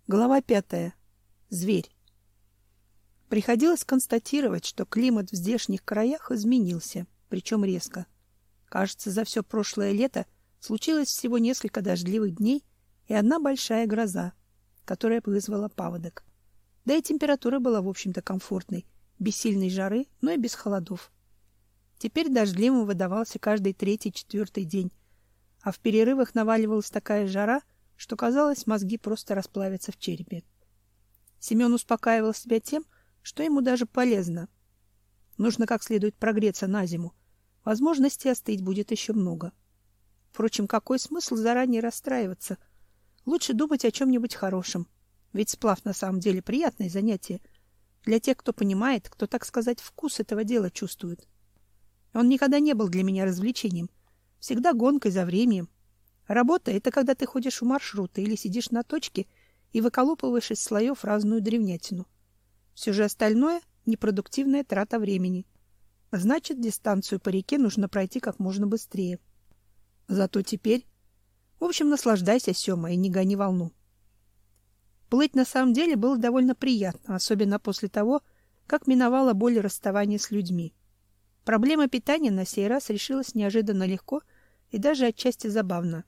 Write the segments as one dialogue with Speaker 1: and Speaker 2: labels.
Speaker 1: Глава 5. Зверь. Приходилось констатировать, что климат в здешних краях изменился, причем резко. Кажется, за все прошлое лето случилось всего несколько дождливых дней и одна большая гроза, которая вызвала паводок. Да и температура была, в общем-то, комфортной, без сильной жары, но и без холодов. Теперь дождливым выдавался каждый третий-четвертый день, а в перерывах наваливалась такая жара, что, казалось, мозги просто расплавятся в черепе. Семен успокаивал себя тем, что ему даже полезно. Нужно как следует прогреться на зиму. Возможностей остыть будет еще много. Впрочем, какой смысл заранее расстраиваться? Лучше думать о чем-нибудь хорошем. Ведь сплав на самом деле приятное занятие. Для тех, кто понимает, кто, так сказать, вкус этого дела чувствует. Он никогда не был для меня развлечением. Всегда гонкой за временем. Работа — это когда ты ходишь в маршруты или сидишь на точке и выколупываешь из слоев разную древнятину. Все же остальное — непродуктивная трата времени. Значит, дистанцию по реке нужно пройти как можно быстрее. Зато теперь... В общем, наслаждайся, Сёма, и не гони волну. Плыть на самом деле было довольно приятно, особенно после того, как миновала боль расставания с людьми. Проблема питания на сей раз решилась неожиданно легко и даже отчасти забавно.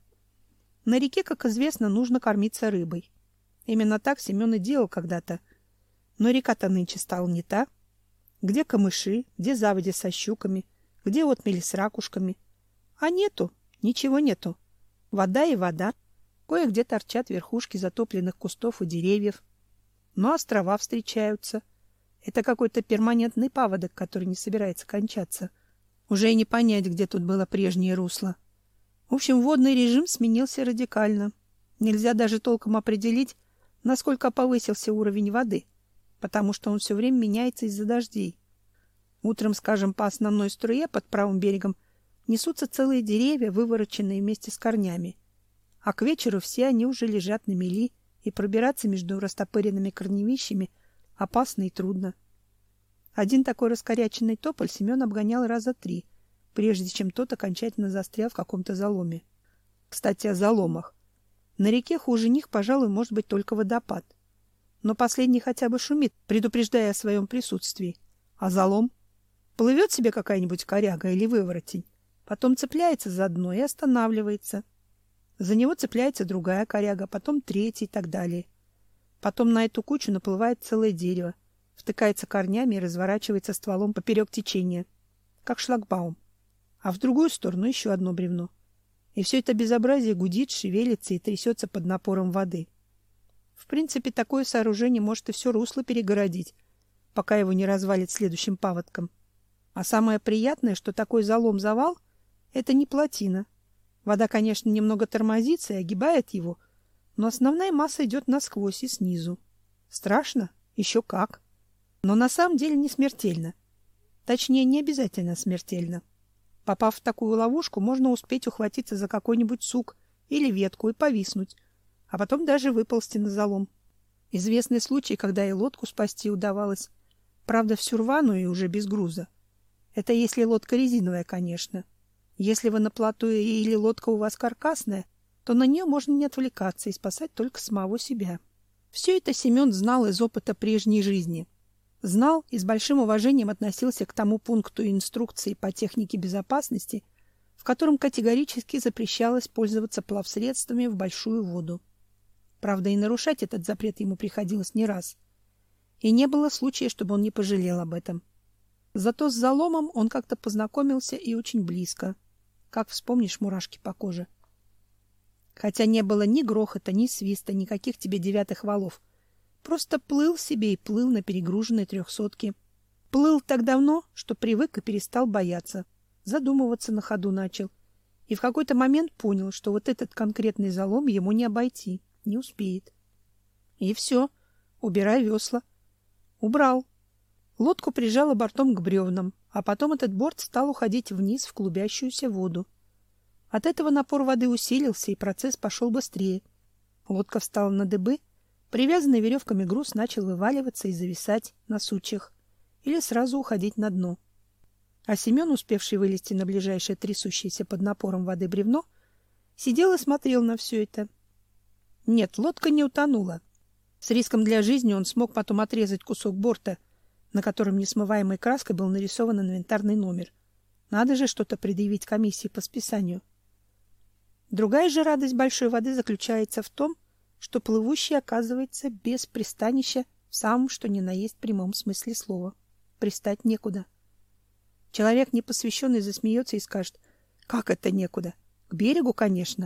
Speaker 1: На реке, как известно, нужно кормиться рыбой. Именно так Семен и делал когда-то. Но река-то нынче стала не та. Где камыши, где заводи со щуками, где отмели с ракушками. А нету, ничего нету. Вода и вода. Кое-где торчат верхушки затопленных кустов и деревьев. Но острова встречаются. Это какой-то перманентный паводок, который не собирается кончаться. Уже и не понять, где тут было прежнее русло. В общем, водный режим сменился радикально. Нельзя даже толком определить, насколько повысился уровень воды, потому что он все время меняется из-за дождей. Утром, скажем, по основной струе под правым берегом несутся целые деревья, вывороченные вместе с корнями. А к вечеру все они уже лежат на мели, и пробираться между растопыренными корневищами опасно и трудно. Один такой раскоряченный тополь Семен обгонял раза 3, прежде чем тот окончательно застрял в каком-то заломе. Кстати, о заломах. На реке хуже них, пожалуй, может быть только водопад. Но последний хотя бы шумит, предупреждая о своем присутствии. А залом? Плывет себе какая-нибудь коряга или выворотень, потом цепляется за дно и останавливается. За него цепляется другая коряга, потом третья и так далее. Потом на эту кучу наплывает целое дерево, втыкается корнями и разворачивается стволом поперек течения, как шлагбаум. А в другую сторону еще одно бревно. И все это безобразие гудит, шевелится и трясется под напором воды. В принципе, такое сооружение может и все русло перегородить, пока его не развалит следующим паводком. А самое приятное, что такой залом-завал — это не плотина. Вода, конечно, немного тормозится и огибает его, но основная масса идет насквозь и снизу. Страшно? Еще как. Но на самом деле не смертельно. Точнее, не обязательно смертельно. Попав в такую ловушку, можно успеть ухватиться за какой-нибудь сук или ветку и повиснуть, а потом даже выползти на залом. Известный случай, когда и лодку спасти удавалось. Правда, всю рваную и уже без груза. Это если лодка резиновая, конечно. Если вы на плоту или лодка у вас каркасная, то на нее можно не отвлекаться и спасать только самого себя. Все это Семен знал из опыта прежней жизни. Знал и с большим уважением относился к тому пункту инструкции по технике безопасности, в котором категорически запрещалось пользоваться плавсредствами в большую воду. Правда, и нарушать этот запрет ему приходилось не раз. И не было случая, чтобы он не пожалел об этом. Зато с заломом он как-то познакомился и очень близко. Как вспомнишь, мурашки по коже. Хотя не было ни грохота, ни свиста, никаких тебе девятых валов. Просто плыл себе и плыл на перегруженной 300-ке. Плыл так давно, что привык и перестал бояться. Задумываться на ходу начал. И в какой-то момент понял, что вот этот конкретный залом ему не обойти, не успеет. И все, убирай весла. Убрал. Лодку прижало бортом к бревнам, а потом этот борт стал уходить вниз в клубящуюся воду. От этого напор воды усилился, и процесс пошел быстрее. Лодка встала на дыбы, привязанный веревками груз начал вываливаться и зависать на сучьях или сразу уходить на дно. А Семен, успевший вылезти на ближайшее трясущееся под напором воды бревно, сидел и смотрел на все это. Нет, лодка не утонула. С риском для жизни он смог потом отрезать кусок борта, на котором несмываемой краской был нарисован инвентарный номер. Надо же что-то предъявить комиссии по списанию. Другая же радость большой воды заключается в том, что плывущий оказывается без пристанища в самом что ни на есть прямом смысле слова. Пристать некуда. Человек непосвященный засмеется и скажет: как это некуда? К берегу, конечно.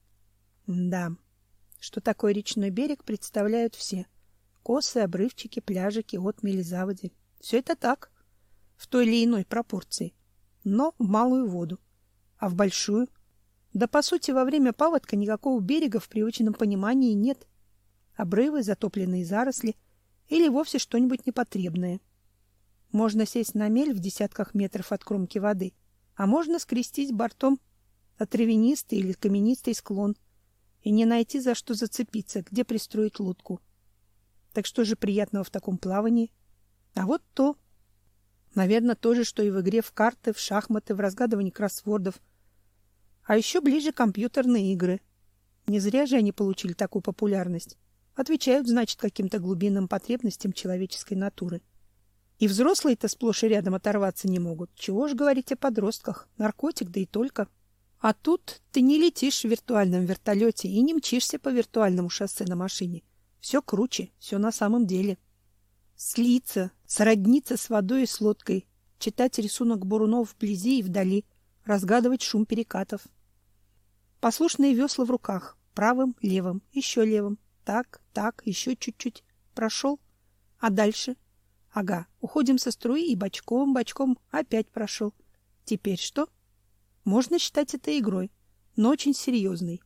Speaker 1: Да, что такое речной берег, представляют все. Косы, обрывчики, пляжики, отмели, заводи. Все это так, в той или иной пропорции. Но в малую воду. А в большую? Да, по сути, во время паводка никакого берега в привычном понимании нет. Обрывы, затопленные заросли или вовсе что-нибудь непотребное. Можно сесть на мель в десятках метров от кромки воды, а можно скрестить бортом травянистый или каменистый склон и не найти, за что зацепиться, где пристроить лодку. Так что же приятного в таком плавании? А вот то. Наверное, то же, что и в игре в карты, в шахматы, в разгадывании кроссвордов. А еще ближе компьютерные игры. Не зря же они получили такую популярность. Отвечают, значит, каким-то глубинным потребностям человеческой натуры. И взрослые-то сплошь и рядом оторваться не могут. Чего ж говорить о подростках? Наркотик, да и только. А тут ты не летишь в виртуальном вертолете и не мчишься по виртуальному шоссе на машине. Все круче, все на самом деле. Слиться, сродниться с водой и с лодкой, читать рисунок бурунов вблизи и вдали, разгадывать шум перекатов. Послушные весла в руках, правым, левым, еще левым. Так, еще чуть-чуть. Прошел. А дальше? Ага, уходим со струи и бочком опять прошел. Теперь что? Можно считать это игрой, но очень серьезной.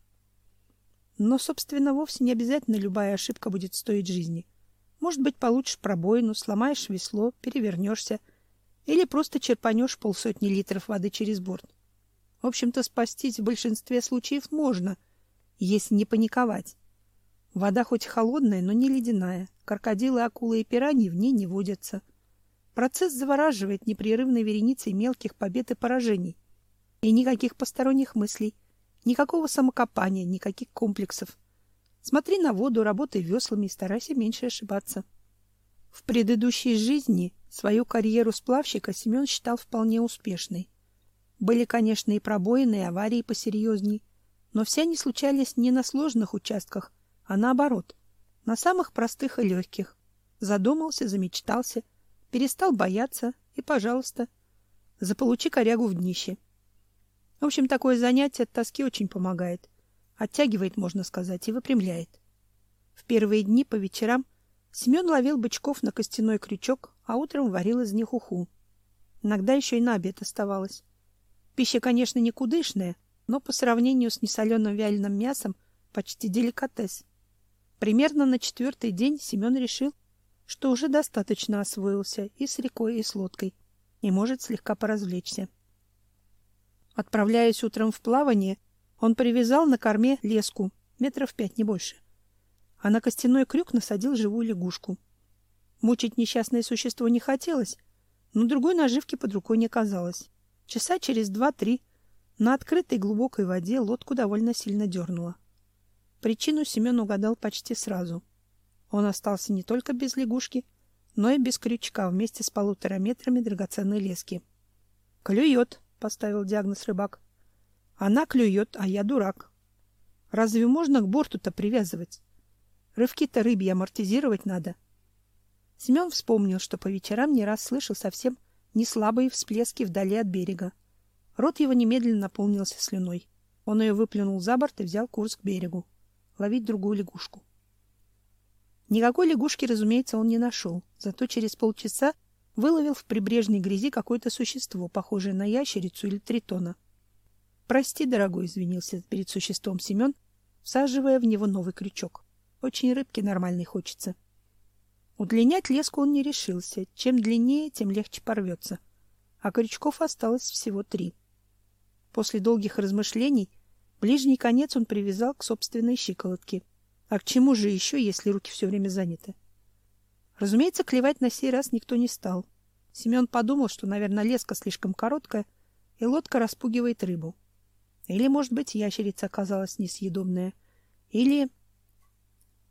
Speaker 1: Но, собственно, вовсе не обязательно любая ошибка будет стоить жизни. Может быть, получишь пробоину, сломаешь весло, перевернешься или просто черпанешь 50 литров воды через борт. В общем-то, спастись в большинстве случаев можно, если не паниковать. Вода хоть холодная, но не ледяная. Крокодилы, акулы и пираньи в ней не водятся. Процесс завораживает непрерывной вереницей мелких побед и поражений. И никаких посторонних мыслей, никакого самокопания, никаких комплексов. Смотри на воду, работай веслами и старайся меньше ошибаться. В предыдущей жизни свою карьеру сплавщика Семен считал вполне успешной. Были, конечно, и пробоины, и аварии посерьезней, но все они случались не на сложных участках, а наоборот, на самых простых и легких. Задумался, замечтался, перестал бояться и, пожалуйста, заполучи корягу в днище. В общем, такое занятие от тоски очень помогает. Оттягивает, можно сказать, и выпрямляет. В первые дни по вечерам Семен ловил бычков на костяной крючок, а утром варил из них уху. Иногда еще и на обед оставалось. Пища, конечно, никудышная, но по сравнению с несоленым вяленым мясом почти деликатес. Примерно на 4-й день Семен решил, что уже достаточно освоился и с рекой, и с лодкой, и может слегка поразвлечься. Отправляясь утром в плавание, он привязал на корме леску, 5 метров, не больше, а на костяной крюк насадил живую лягушку. Мучить несчастное существо не хотелось, но другой наживки под рукой не оказалось. Часа через 2-3 на открытой глубокой воде лодку довольно сильно дернуло. Причину Семен угадал почти сразу. Он остался не только без лягушки, но и без крючка вместе с 1,5 метрами драгоценной лески. «Клюет», — поставил диагноз рыбак. «Она клюет, а я дурак. Разве можно к борту-то привязывать? Рывки-то рыбьи амортизировать надо». Семен вспомнил, что по вечерам не раз слышал совсем неслабые всплески вдали от берега. Рот его немедленно наполнился слюной. Он ее выплюнул за борт и взял курс к берегу. Ловить другую лягушку. Никакой лягушки, разумеется, он не нашел, зато через полчаса выловил в прибрежной грязи какое-то существо, похожее на ящерицу или тритона. «Прости, дорогой», — извинился перед существом Семен, всаживая в него новый крючок. «Очень рыбки нормальной хочется». Удлинять леску он не решился. Чем длиннее, тем легче порвется. А крючков осталось всего 3. После долгих размышлений ближний конец он привязал к собственной щиколотке. А к чему же еще, если руки все время заняты? Разумеется, клевать на сей раз никто не стал. Семен подумал, что, наверное, леска слишком короткая, и лодка распугивает рыбу. Или, может быть, ящерица оказалась несъедобная. Или...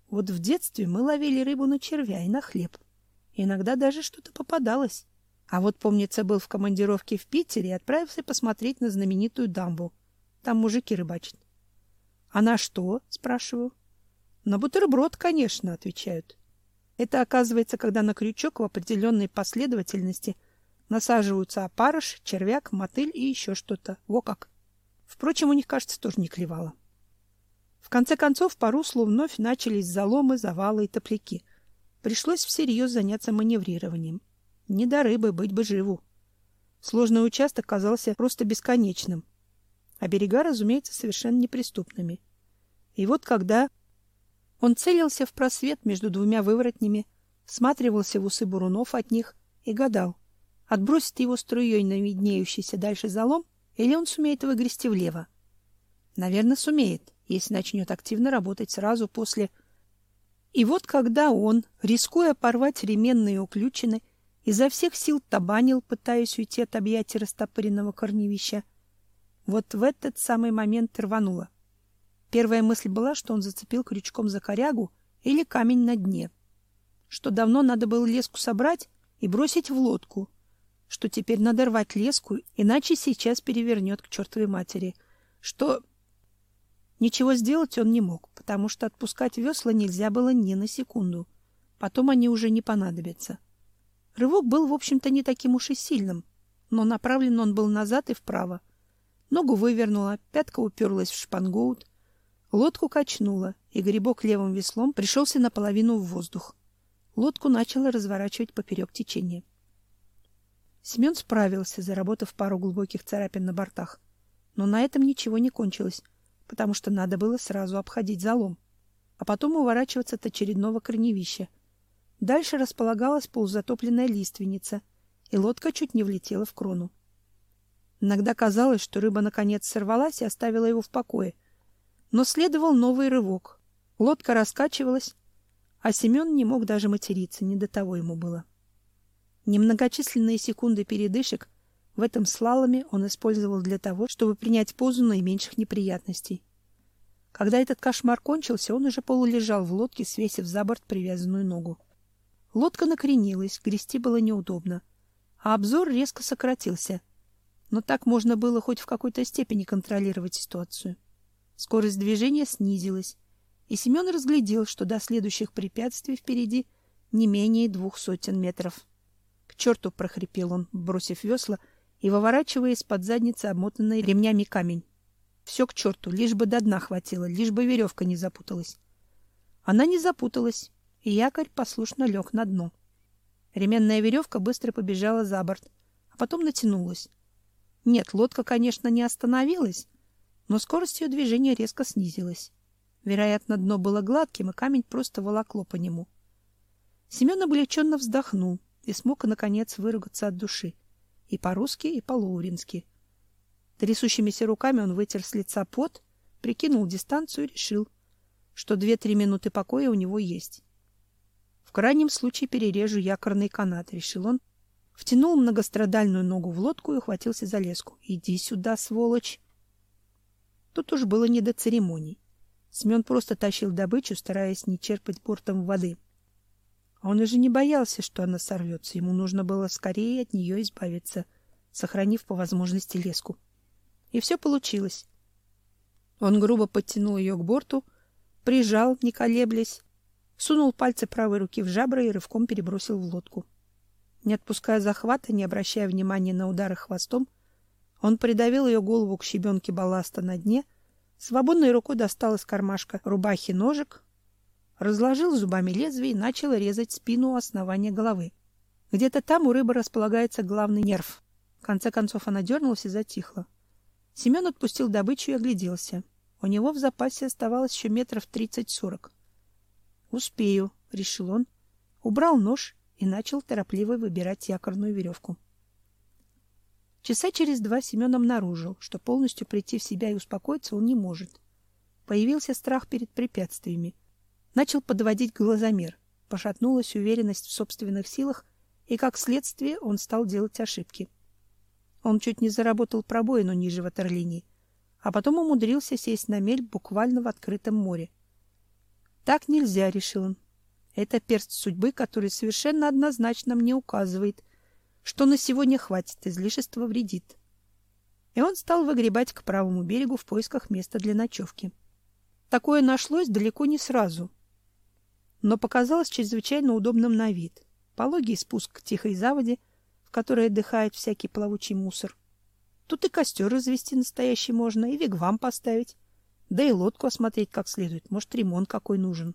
Speaker 1: Вот в детстве мы ловили рыбу на червя и на хлеб. Иногда даже что-то попадалось. А вот, помнится, был в командировке в Питере и отправился посмотреть на знаменитую дамбу. Там мужики рыбачат. — А на что? — спрашиваю. — На бутерброд, конечно, — отвечают. Это, оказывается, когда на крючок в определенной последовательности насаживаются опарыш, червяк, мотыль и еще что-то. Во как! Впрочем, у них, кажется, тоже не клевало. В конце концов, по руслу вновь начались заломы, завалы и топляки. Пришлось всерьез заняться маневрированием. Не до рыбы, быть бы живу. Сложный участок казался просто бесконечным, а берега, разумеется, совершенно неприступными. И вот когда он целился в просвет между двумя выворотнями, всматривался в усы бурунов от них и гадал, отбросит его струей на виднеющийся дальше залом, или он сумеет выгрести влево. Наверное, сумеет, если начнет активно работать сразу после. И вот когда он, рискуя порвать ременные уключины, изо всех сил табанил, пытаясь уйти от объятий растопыренного корневища, вот в этот самый момент рвануло. Первая мысль была, что он зацепил крючком за корягу или камень на дне, что давно надо было леску собрать и бросить в лодку, что теперь надо рвать леску, иначе сейчас перевернет к чертовой матери, что... Ничего сделать он не мог, потому что отпускать весла нельзя было ни на секунду. Потом они уже не понадобятся. Рывок был, в общем-то, не таким уж и сильным, но направлен он был назад и вправо. Ногу вывернула, пятка уперлась в шпангоут, лодку качнула, и гребок левым веслом пришелся наполовину в воздух. Лодку начало разворачивать поперек течения. Семен справился, заработав пару глубоких царапин на бортах. Но на этом ничего не кончилось, потому что надо было сразу обходить залом, а потом уворачиваться от очередного корневища. Дальше располагалась полузатопленная лиственница, и лодка чуть не влетела в крону. Иногда казалось, что рыба наконец сорвалась и оставила его в покое, но следовал новый рывок. Лодка раскачивалась, а Семен не мог даже материться, не до того ему было. Немногочисленные секунды передышек в этом слаломе он использовал для того, чтобы принять позу наименьших неприятностей. Когда этот кошмар кончился, он уже полулежал в лодке, свесив за борт привязанную ногу. Лодка накренилась, грести было неудобно, а обзор резко сократился. Но так можно было хоть в какой-то степени контролировать ситуацию. Скорость движения снизилась, и Семен разглядел, что до следующих препятствий впереди не менее 200 метров. — К черту! — прохрипел он, бросив весла и выворачивая из-под задницы обмотанный ремнями камень. Все к черту, лишь бы до дна хватило, лишь бы веревка не запуталась. Она не запуталась, и якорь послушно лег на дно. Ременная веревка быстро побежала за борт, а потом натянулась. Нет, лодка, конечно, не остановилась, но скорость ее движения резко снизилась. Вероятно, дно было гладким, и камень просто волокло по нему. Семен облегченно вздохнул и смог, наконец, выругаться от души. И по-русски, и по-лоурински. Трясущимися руками он вытер с лица пот, прикинул дистанцию и решил, что 2-3 минуты покоя у него есть. В крайнем случае перережу якорный канат, решил он, втянул многострадальную ногу в лодку и ухватился за леску. Иди сюда, сволочь! Тут уж было не до церемоний. Семен просто тащил добычу, стараясь не черпать бортом воды. Он уже не боялся, что она сорвется. Ему нужно было скорее от нее избавиться, сохранив по возможности леску. И все получилось. Он грубо подтянул ее к борту, прижал, не колеблясь, сунул пальцы правой руки в жабры и рывком перебросил в лодку. Не отпуская захвата, не обращая внимания на удары хвостом, он придавил ее голову к щебенке балласта на дне, свободной рукой достал из кармашка рубахи ножик, разложил зубами лезвие и начал резать спину у основания головы. Где-то там у рыбы располагается главный нерв. В конце концов она дернулась и затихла. Семен отпустил добычу и огляделся. У него в запасе оставалось еще метров 30-40. «Успею», — решил он, убрал нож и начал торопливо выбирать якорную веревку. Часа через 2 Семен обнаружил, что полностью прийти в себя и успокоиться он не может. Появился страх перед препятствиями. Начал подводить глазомер, пошатнулась уверенность в собственных силах, и, как следствие, он стал делать ошибки. Он чуть не заработал пробоину ниже ватерлинии, а потом умудрился сесть на мель буквально в открытом море. Так нельзя, решил он. Это перст судьбы, который совершенно однозначно мне указывает, что на сегодня хватит, излишество вредит. И он стал выгребать к правому берегу в поисках места для ночевки. Такое нашлось далеко не сразу, но показалось чрезвычайно удобным на вид. Пологий спуск к тихой заводе, в которой отдыхает всякий плавучий мусор. Тут и костер развести настоящий можно, и вигвам поставить, да и лодку осмотреть как следует, может, ремонт какой нужен.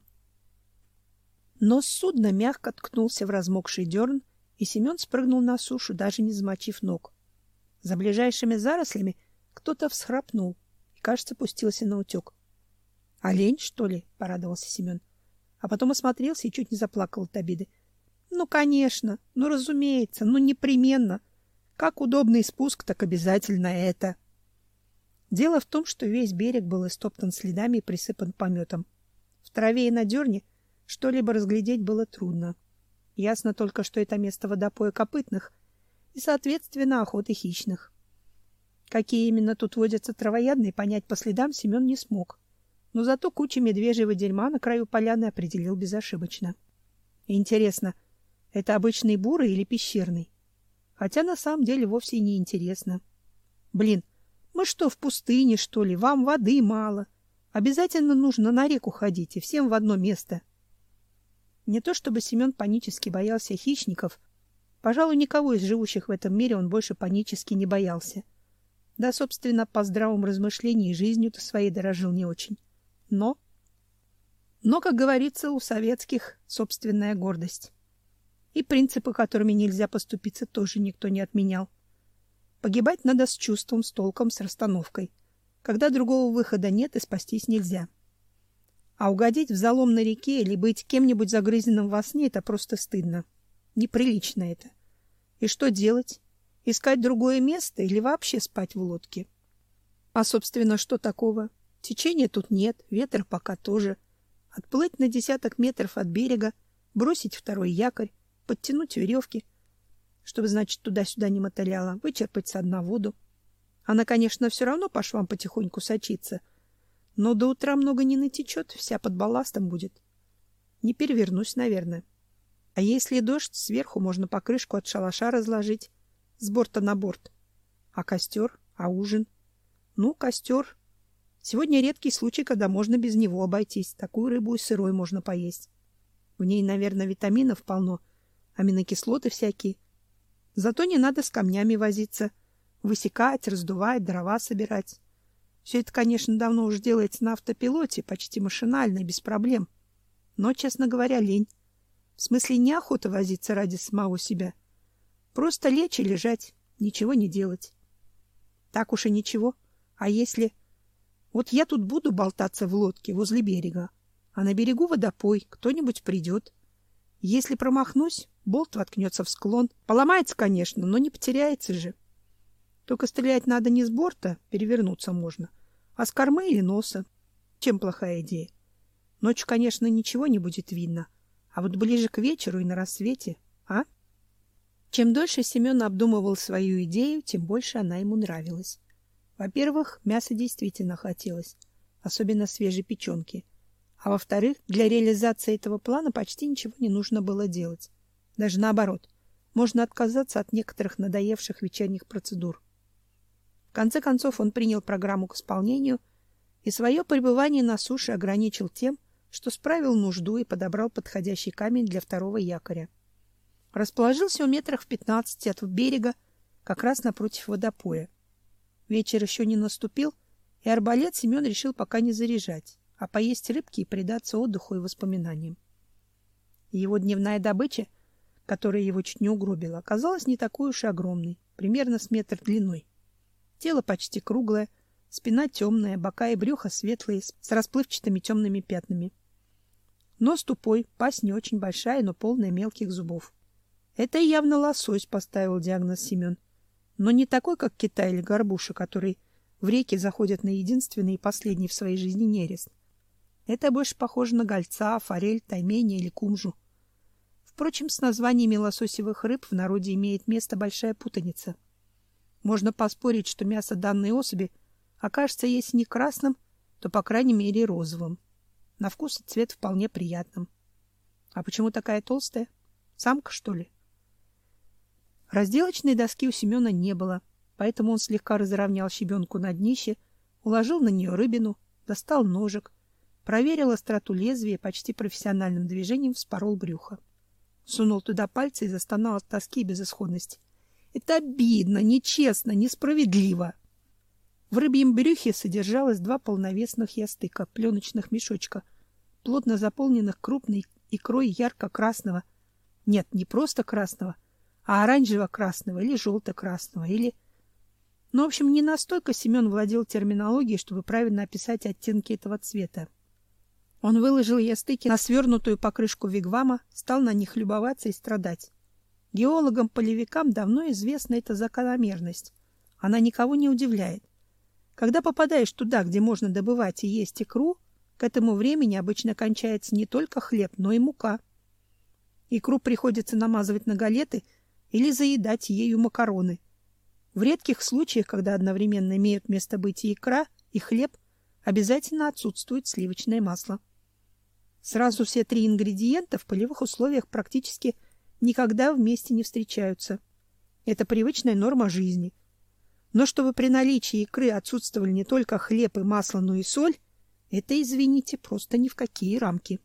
Speaker 1: Но судно мягко ткнулся в размокший дерн, и Семен спрыгнул на сушу, даже не замочив ног. За ближайшими зарослями кто-то всхрапнул и, кажется, пустился наутек. «Олень, что ли?» — порадовался Семен. А потом осмотрелся и чуть не заплакал от обиды. «Ну, конечно, ну, разумеется, ну, непременно. Как удобный спуск, так обязательно это». Дело в том, что весь берег был истоптан следами и присыпан пометом. В траве и на дерне что-либо разглядеть было трудно. Ясно только, что это место водопоя копытных и, соответственно, охоты хищных. Какие именно тут водятся травоядные, понять по следам Семен не смог. Но зато кучу медвежьего дерьма на краю поляны определил безошибочно. Интересно, это обычный бурый или пещерный? Хотя на самом деле вовсе не интересно. Блин, мы что, в пустыне, что ли? Вам воды мало. Обязательно нужно на реку ходить, и всем в одно место. Не то чтобы Семен панически боялся хищников. Пожалуй, никого из живущих в этом мире он больше панически не боялся. Да, собственно, по здравому размышлению и жизнью-то своей дорожил не очень. Но, как говорится, у советских собственная гордость. И принципы, которыми нельзя поступиться, тоже никто не отменял. Погибать надо с чувством, с толком, с расстановкой. Когда другого выхода нет и спастись нельзя. А угодить в залом на реке или быть кем-нибудь загрызенным во сне — это просто стыдно. Неприлично это. И что делать? Искать другое место или вообще спать в лодке? А, собственно, что такого? Течения тут нет, ветра пока тоже. Отплыть на десяток метров от берега, бросить второй якорь, подтянуть веревки, чтобы, значит, туда-сюда не мотыляло, вычерпать со дна воду. Она, конечно, все равно по швам потихоньку сочится, но до утра много не натечет, вся под балластом будет. Не перевернусь, наверное. А если дождь, сверху можно покрышку от шалаша разложить, с борта на борт. А костер? А ужин? Ну, костер. Сегодня редкий случай, когда можно без него обойтись. Такую рыбу и сырой можно поесть. В ней, наверное, витаминов полно, аминокислоты всякие. Зато не надо с камнями возиться, высекать, раздувать, дрова собирать. Все это, конечно, давно уже делается на автопилоте, почти машинально, без проблем. Но, честно говоря, лень. В смысле, неохота возиться ради самого себя. Просто лечь и лежать, ничего не делать. Так уж и ничего. А если... Вот я тут буду болтаться в лодке возле берега, а на берегу водопой, кто-нибудь придет. Если промахнусь, болт воткнется в склон. Поломается, конечно, но не потеряется же. Только стрелять надо не с борта, перевернуться можно, а с кормы или носа. Чем плохая идея? Ночью, конечно, ничего не будет видно, а вот ближе к вечеру и на рассвете, а? Чем дольше Семен обдумывал свою идею, тем больше она ему нравилась. Во-первых, мяса действительно хотелось, особенно свежей печенки. А во-вторых, для реализации этого плана почти ничего не нужно было делать. Даже наоборот, можно отказаться от некоторых надоевших вечерних процедур. В конце концов, он принял программу к исполнению и свое пребывание на суше ограничил тем, что справил нужду и подобрал подходящий камень для второго якоря. Расположился он метрах в 15 от берега, как раз напротив водопоя. Вечер еще не наступил, и арбалет Семен решил пока не заряжать, а поесть рыбки и предаться отдыху и воспоминаниям. Его дневная добыча, которая его чуть не угробила, оказалась не такой уж и огромной, примерно с метр длиной. Тело почти круглое, спина темная, бока и брюхо светлые, с расплывчатыми темными пятнами. Нос тупой, пасть не очень большая, но полная мелких зубов. Это явно лосось, поставил диагноз Семен. Но не такой, как китай или горбуша, который в реки заходят на единственный и последний в своей жизни нерест. Это больше похоже на гольца, форель, тайменя или кумжу. Впрочем, с названиями лососевых рыб в народе имеет место большая путаница. Можно поспорить, что мясо данной особи окажется, если не красным, то, по крайней мере, розовым. На вкус и цвет вполне приятным. А почему такая толстая? Самка, что ли? Разделочной доски у Семена не было, поэтому он слегка разровнял щебенку на днище, уложил на нее рыбину, достал ножик, проверил остроту лезвия и почти профессиональным движением вспорол брюхо. Сунул туда пальцы и застонал от тоски и безысходности. Это обидно, нечестно, несправедливо. В рыбьем брюхе содержалось 2 полновесных ястыка, пленочных мешочка, плотно заполненных крупной икрой ярко-красного, нет, не просто красного, а оранжево-красного или желто-красного, или... Ну, в общем, не настолько Семен владел терминологией, чтобы правильно описать оттенки этого цвета. Он выложил ястыки на свернутую покрышку вигвама, стал на них любоваться и страдать. Геологам-полевикам давно известна эта закономерность. Она никого не удивляет. Когда попадаешь туда, где можно добывать и есть икру, к этому времени обычно кончается не только хлеб, но и мука. Икру приходится намазывать на галеты или заедать ею макароны. В редких случаях, когда одновременно имеют место быть и икра, и хлеб, обязательно отсутствует сливочное масло. Сразу все 3 ингредиента в полевых условиях практически никогда вместе не встречаются. Это привычная норма жизни. Но чтобы при наличии икры отсутствовали не только хлеб и масло, но и соль, это, извините, просто ни в какие рамки.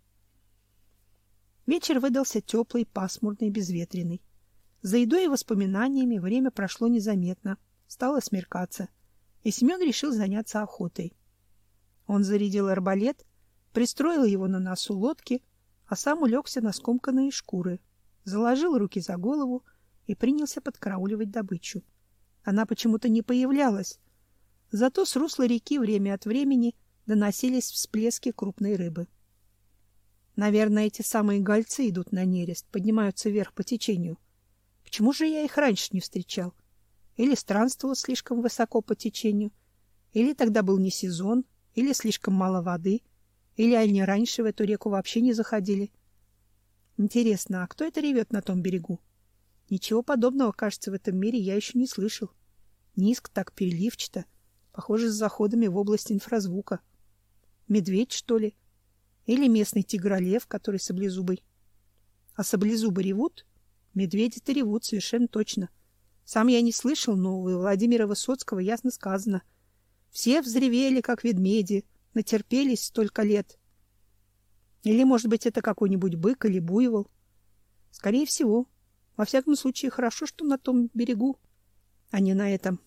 Speaker 1: Вечер выдался теплый, пасмурный, безветренный. За едой и воспоминаниями время прошло незаметно. Стало смеркаться, и Семен решил заняться охотой. Он зарядил арбалет, пристроил его на носу лодки, а сам улегся на скомканные шкуры, заложил руки за голову и принялся подкарауливать добычу. Она почему-то не появлялась, зато с русла реки время от времени доносились всплески крупной рыбы. Наверное, эти самые гольцы идут на нерест, поднимаются вверх по течению. Почему же я их раньше не встречал? Или странствовал слишком высоко по течению, или тогда был не сезон, или слишком мало воды, или они раньше в эту реку вообще не заходили. Интересно, а кто это ревет на том берегу? Ничего подобного, кажется, в этом мире я еще не слышал. Низко, так переливчато, похоже, с заходами в область инфразвука. Медведь, что ли? Или местный тигролев, который саблезубый? А саблезубы ревут? Медведи-то ревут, совершенно точно. Сам я не слышал, но у Владимира Высоцкого ясно сказано. Все взревели, как ведмеди, натерпелись столько лет. Или, может быть, это какой-нибудь бык или буйвол? Скорее всего. Во всяком случае, хорошо, что на том берегу, а не на этом.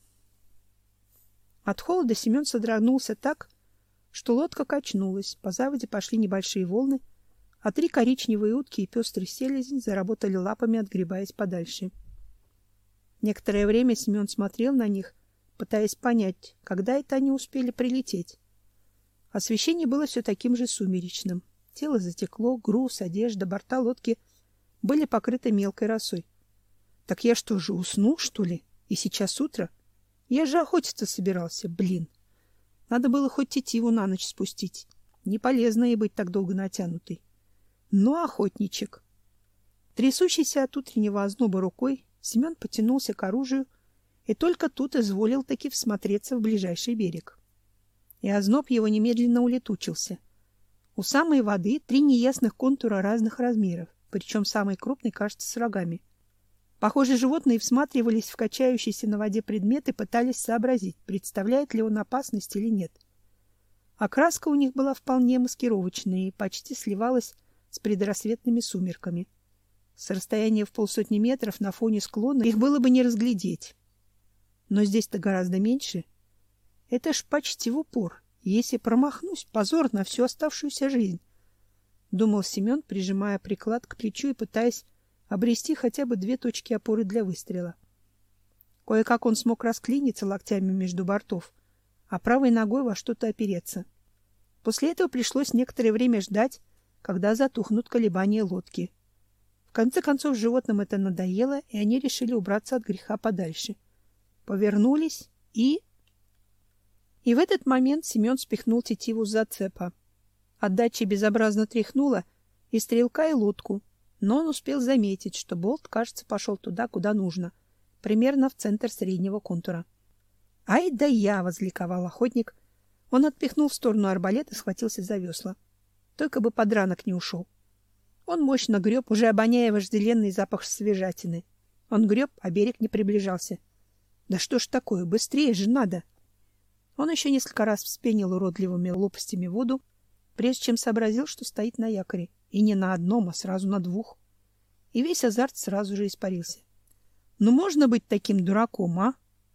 Speaker 1: От холода Семен содрогнулся так, что лодка качнулась, по заводе пошли небольшие волны, а 3 коричневые утки и пестрый селезень заработали лапами, отгребаясь подальше. Некоторое время Семен смотрел на них, пытаясь понять, когда это они успели прилететь. Освещение было все таким же сумеречным. Тело затекло, груз, одежда, борта лодки были покрыты мелкой росой. Так я что же, усну, что ли? И сейчас утро? Я же охотиться собирался, блин. Надо было хоть тетиву на ночь спустить. Не полезно ей быть так долго натянутой. Но охотничек. Трясущийся от утреннего озноба рукой, Семен потянулся к оружию и только тут изволил таки всмотреться в ближайший берег. И озноб его немедленно улетучился. У самой воды 3 неясных контура разных размеров, причем самый крупный, кажется, с рогами. Похоже, животные всматривались в качающиеся на воде предметы и пытались сообразить, представляет ли он опасность или нет. Окраска у них была вполне маскировочная и почти сливалась с предрассветными сумерками. С расстояния в 150 метров на фоне склона их было бы не разглядеть. Но здесь-то гораздо меньше. Это ж почти в упор. Если промахнусь, позор на всю оставшуюся жизнь, — думал Семен, прижимая приклад к плечу и пытаясь обрести хотя бы 2 точки опоры для выстрела. Кое-как он смог расклиниться локтями между бортов, а правой ногой во что-то опереться. После этого пришлось некоторое время ждать, когда затухнут колебания лодки. В конце концов животным это надоело, и они решили убраться от греха подальше. Повернулись и в этот момент Семен спихнул тетиву с зацепа. Отдача безобразно тряхнула и стрелка, и лодку, но он успел заметить, что болт, кажется, пошел туда, куда нужно, примерно в центр среднего контура. «Ай да я!» — возликовал охотник. Он отпихнул в сторону арбалет и схватился за весла. Только бы подранок не ушел. Он мощно греб, уже обоняя вожделенный запах свежатины. Он греб, а берег не приближался. Да что ж такое, быстрее же надо! Он еще несколько раз вспенил уродливыми лопастями воду, прежде чем сообразил, что стоит на якоре, и не на одном, а сразу на двух. И весь азарт сразу же испарился. Ну можно быть таким дураком, а?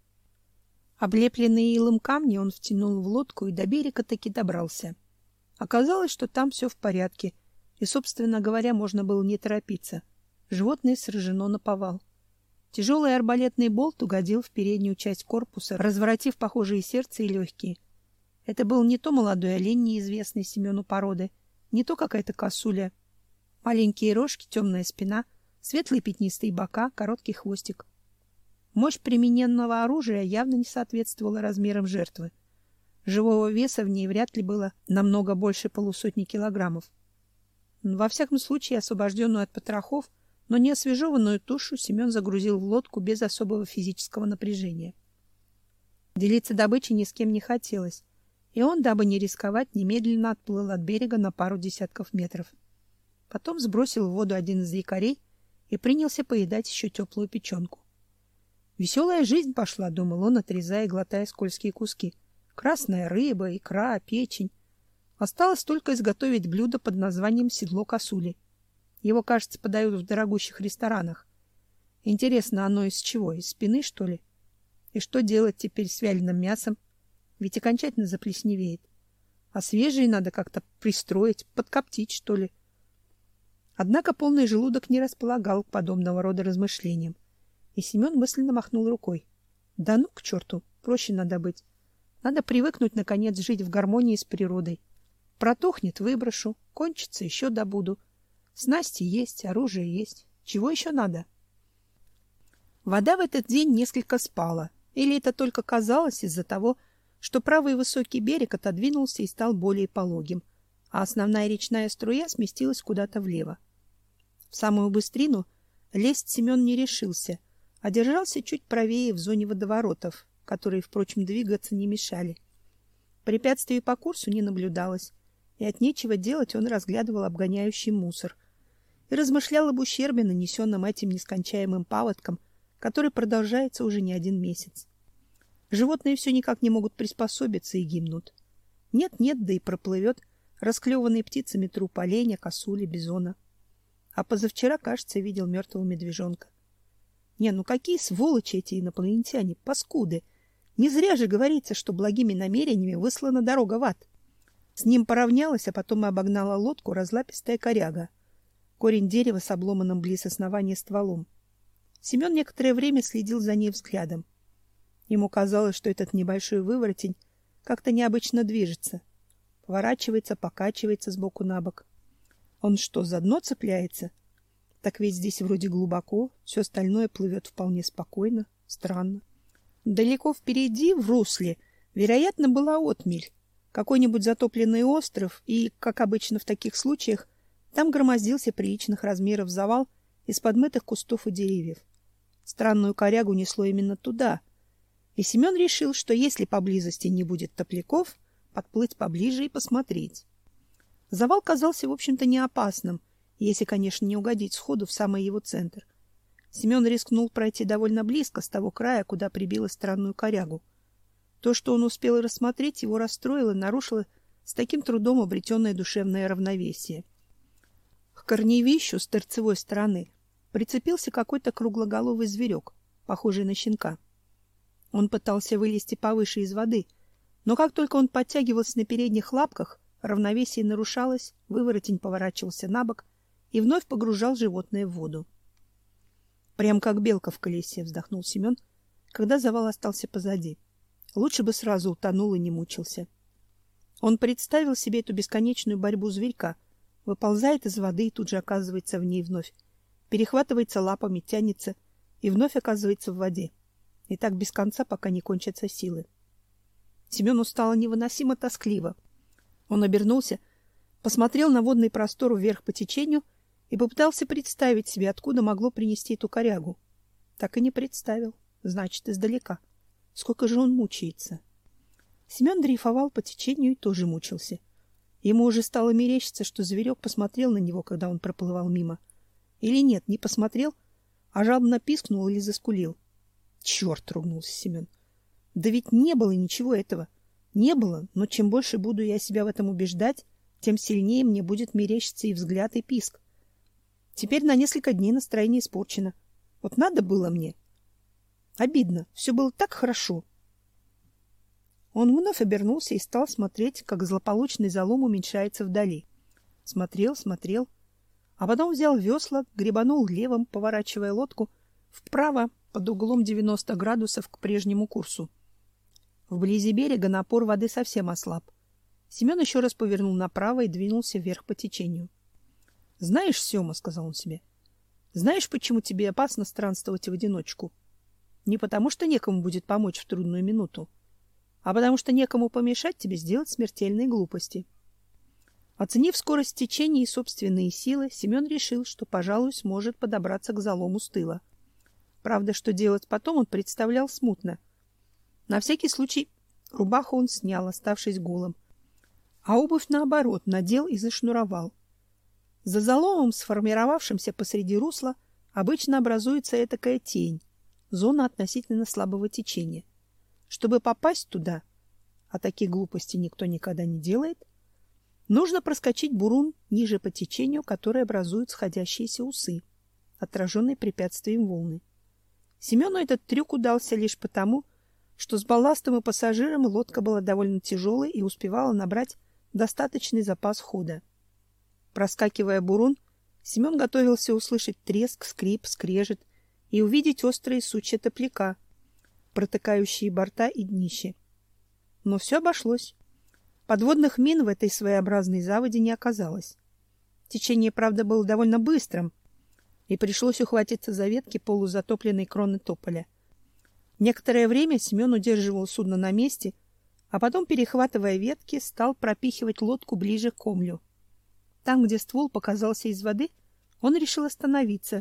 Speaker 1: Облепленные илом камни он втянул в лодку и до берега таки добрался. Оказалось, что там все в порядке, и, собственно говоря, можно было не торопиться. Животное сражено наповал. Тяжелый арбалетный болт угодил в переднюю часть корпуса, разворотив похожие сердце и легкие. Это был не то молодой олень, неизвестный Семену породы, не то какая-то косуля. Маленькие рожки, темная спина, светлые пятнистые бока, короткий хвостик. Мощь примененного оружия явно не соответствовала размерам жертвы. Живого веса в ней вряд ли было намного больше 150 килограммов. Во всяком случае, освобожденную от потрохов, но не освежеванную тушу Семен загрузил в лодку без особого физического напряжения. Делиться добычей ни с кем не хотелось, и он, дабы не рисковать, немедленно отплыл от берега на пару десятков метров. Потом сбросил в воду один из якорей и принялся поедать еще теплую печенку. Веселая жизнь пошла, думал он, отрезая и глотая скользкие куски. Красная рыба, икра, печень. Осталось только изготовить блюдо под названием седло косули. Его, кажется, подают в дорогущих ресторанах. Интересно, оно из чего? Из спины, что ли? И что делать теперь с вяленым мясом? Ведь окончательно заплесневеет. А свежие надо как-то пристроить, подкоптить, что ли. Однако полный желудок не располагал к подобного рода размышлениям. И Семен мысленно махнул рукой. Да ну к черту, проще надо быть. Надо привыкнуть, наконец, жить в гармонии с природой. Протухнет — выброшу, кончится — еще добуду. Снасти есть, оружие есть. Чего еще надо? Вода в этот день несколько спала. Или это только казалось из-за того, что правый высокий берег отодвинулся и стал более пологим, а основная речная струя сместилась куда-то влево. В самую быстрину лезть Семен не решился, а держался чуть правее в зоне водоворотов, которые, впрочем, двигаться не мешали. Препятствий по курсу не наблюдалось, и от нечего делать он разглядывал обгоняющий мусор и размышлял об ущербе, нанесенном этим нескончаемым паводком, который продолжается уже не один месяц. Животные все никак не могут приспособиться и гибнут. Нет-нет, да и проплывет расклеванный птицами труп оленя, косули, бизона. А позавчера, кажется, видел мертвого медвежонка. Не, ну какие сволочи эти инопланетяне, паскуды! Не зря же говорится, что благими намерениями выслана дорога в ад. С ним поравнялась, а потом и обогнала лодку разлапистая коряга. Корень дерева с обломанным близ основания стволом. Семен некоторое время следил за ней взглядом. Ему казалось, что этот небольшой выворотень как-то необычно движется. Поворачивается, покачивается сбоку на бок. Он что, за дно цепляется? Так ведь здесь вроде глубоко, все остальное плывет вполне спокойно. Странно. Далеко впереди, в русле, вероятно, была отмель. Какой-нибудь затопленный остров, и, как обычно в таких случаях, там громоздился приличных размеров завал из подмытых кустов и деревьев. Странную корягу несло именно туда. И Семен решил, что если поблизости не будет топляков, подплыть поближе и посмотреть. Завал казался, в общем-то, не опасным, если, конечно, не угодить сходу в самый его центр. Семен рискнул пройти довольно близко с того края, куда прибило странную корягу. То, что он успел рассмотреть, его расстроило и нарушило с таким трудом обретенное душевное равновесие. К корневищу с торцевой стороны прицепился какой-то круглоголовый зверек, похожий на щенка. Он пытался вылезти повыше из воды, но как только он подтягивался на передних лапках, равновесие нарушалось, выворотень поворачивался на бок и вновь погружал животное в воду. Прям как белка в колесе, вздохнул Семен, когда завал остался позади. Лучше бы сразу утонул и не мучился. Он представил себе эту бесконечную борьбу зверька, выползает из воды и тут же оказывается в ней вновь, перехватывается лапами, тянется и вновь оказывается в воде. И так без конца, пока не кончатся силы. Семену стало невыносимо тоскливо. Он обернулся, посмотрел на водный простор вверх по течению и попытался представить себе, откуда могло принести эту корягу. Так и не представил, значит, издалека. Сколько же он мучается. Семен дрейфовал по течению и тоже мучился. Ему уже стало мерещиться, что зверек посмотрел на него, когда он проплывал мимо. Или нет, не посмотрел, а жалобно пискнул или заскулил. Черт, ругнулся Семен. Да ведь не было ничего этого. Не было, но чем больше буду я себя в этом убеждать, тем сильнее мне будет мерещиться и взгляд, и писк. Теперь на несколько дней настроение испорчено. Вот надо было мне. Обидно, все было так хорошо. Он вновь обернулся и стал смотреть, как злополучный залом уменьшается вдали. Смотрел, смотрел, а потом взял весла, гребанул левым, поворачивая лодку вправо под углом 90 градусов к прежнему курсу. Вблизи берега напор воды совсем ослаб. Семен еще раз повернул направо и двинулся вверх по течению. — Знаешь, Сема, — сказал он себе, — знаешь, почему тебе опасно странствовать в одиночку? Не потому, что некому будет помочь в трудную минуту, а потому что некому помешать тебе сделать смертельные глупости. Оценив скорость течения и собственные силы, Семен решил, что, пожалуй, сможет подобраться к залому с тыла. Правда, что делать потом, он представлял смутно. На всякий случай рубаху он снял, оставшись голым, а обувь, наоборот, надел и зашнуровал. За заломом, сформировавшимся посреди русла, обычно образуется этакая тень, зона относительно слабого течения. Чтобы попасть туда, а такие глупости никто никогда не делает, нужно проскочить бурун ниже по течению, который образует сходящиеся усы, отраженные препятствием волны. Семену этот трюк удался лишь потому, что с балластом и пассажиром лодка была довольно тяжелой и успевала набрать достаточный запас хода. Проскакивая бурун, Семен готовился услышать треск, скрип, скрежет и увидеть острые сучья топляка, протыкающие борта и днище. Но все обошлось. Подводных мин в этой своеобразной заводе не оказалось. Течение, правда, было довольно быстрым, и пришлось ухватиться за ветки полузатопленной кроны тополя. Некоторое время Семен удерживал судно на месте, а потом, перехватывая ветки, стал пропихивать лодку ближе к комлю. Там, где ствол показался из воды, он решил остановиться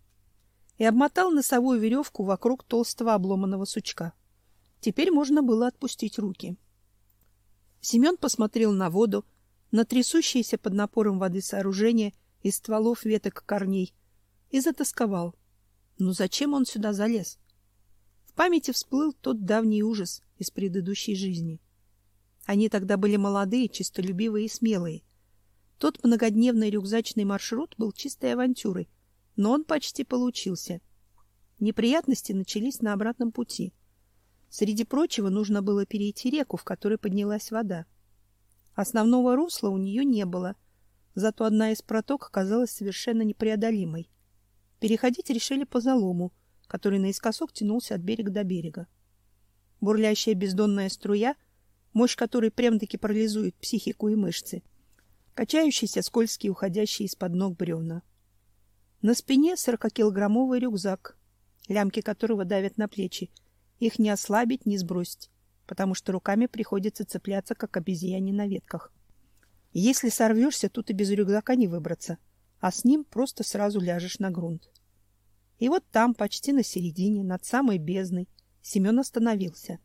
Speaker 1: и обмотал носовую веревку вокруг толстого обломанного сучка. Теперь можно было отпустить руки. Семен посмотрел на воду, на трясущиеся под напором воды сооружения из стволов, веток, корней и затосковал. Но зачем он сюда залез? В памяти всплыл тот давний ужас из предыдущей жизни. Они тогда были молодые, честолюбивые и смелые. Тот многодневный рюкзачный маршрут был чистой авантюрой, но он почти получился. Неприятности начались на обратном пути. Среди прочего, нужно было перейти реку, в которой поднялась вода. Основного русла у нее не было, зато одна из проток оказалась совершенно непреодолимой. Переходить решили по залому, который наискосок тянулся от берега до берега. Бурлящая бездонная струя, мощь которой прям-таки парализует психику и мышцы, качающиеся скользкие, уходящие из-под ног бревна. На спине 40-килограммовый рюкзак, лямки которого давят на плечи. Их не ослабить, не сбросить, потому что руками приходится цепляться, как обезьяне на ветках. Если сорвешься, тут и без рюкзака не выбраться, а с ним просто сразу ляжешь на грунт. И вот там, почти на середине, над самой бездной, Семен остановился.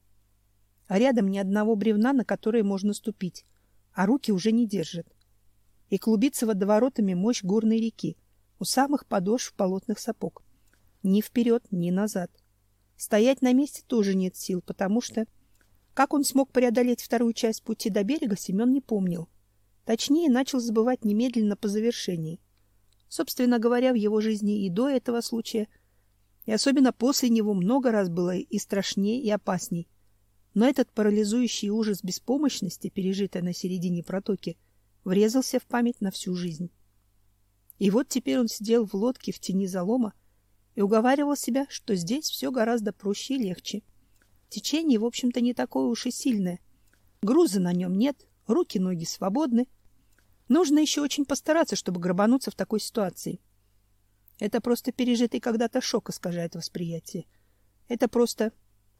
Speaker 1: А рядом ни одного бревна, на которое можно ступить, а руки уже не держат. И клубится водоворотами мощь горной реки, у самых подошв болотных сапог. Ни вперед, ни назад. Стоять на месте тоже нет сил, потому что... Как он смог преодолеть вторую часть пути до берега, Семен не помнил. Точнее, начал забывать немедленно по завершении. Собственно говоря, в его жизни и до этого случая, и особенно после него, много раз было и страшнее, и опасней. Но этот парализующий ужас беспомощности, пережитый на середине протоки, врезался в память на всю жизнь. И вот теперь он сидел в лодке в тени залома и уговаривал себя, что здесь все гораздо проще и легче. Течение, в общем-то, не такое уж и сильное. Груза на нем нет, руки-ноги свободны. Нужно еще очень постараться, чтобы грабануться в такой ситуации. Это просто пережитый когда-то шок искажает восприятие. Это просто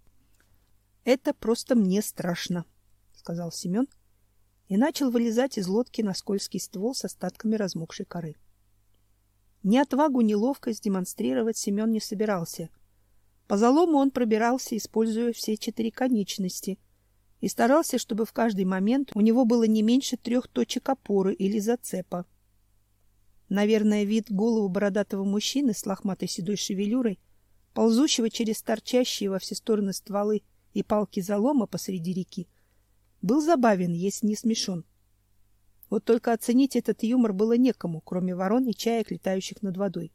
Speaker 1: мне страшно, сказал Семен и начал вылезать из лодки на скользкий ствол с остатками размокшей коры. Ни отвагу, ни ловкость демонстрировать Семен не собирался. По залому он пробирался, используя все 4 конечности, и старался, чтобы в каждый момент у него было не меньше 3 точек опоры или зацепа. Наверное, вид голову бородатого мужчины с лохматой седой шевелюрой, ползущего через торчащие во все стороны стволы и палки залома посреди реки, был забавен, если не смешон. Вот только оценить этот юмор было некому, кроме ворон и чаек, летающих над водой.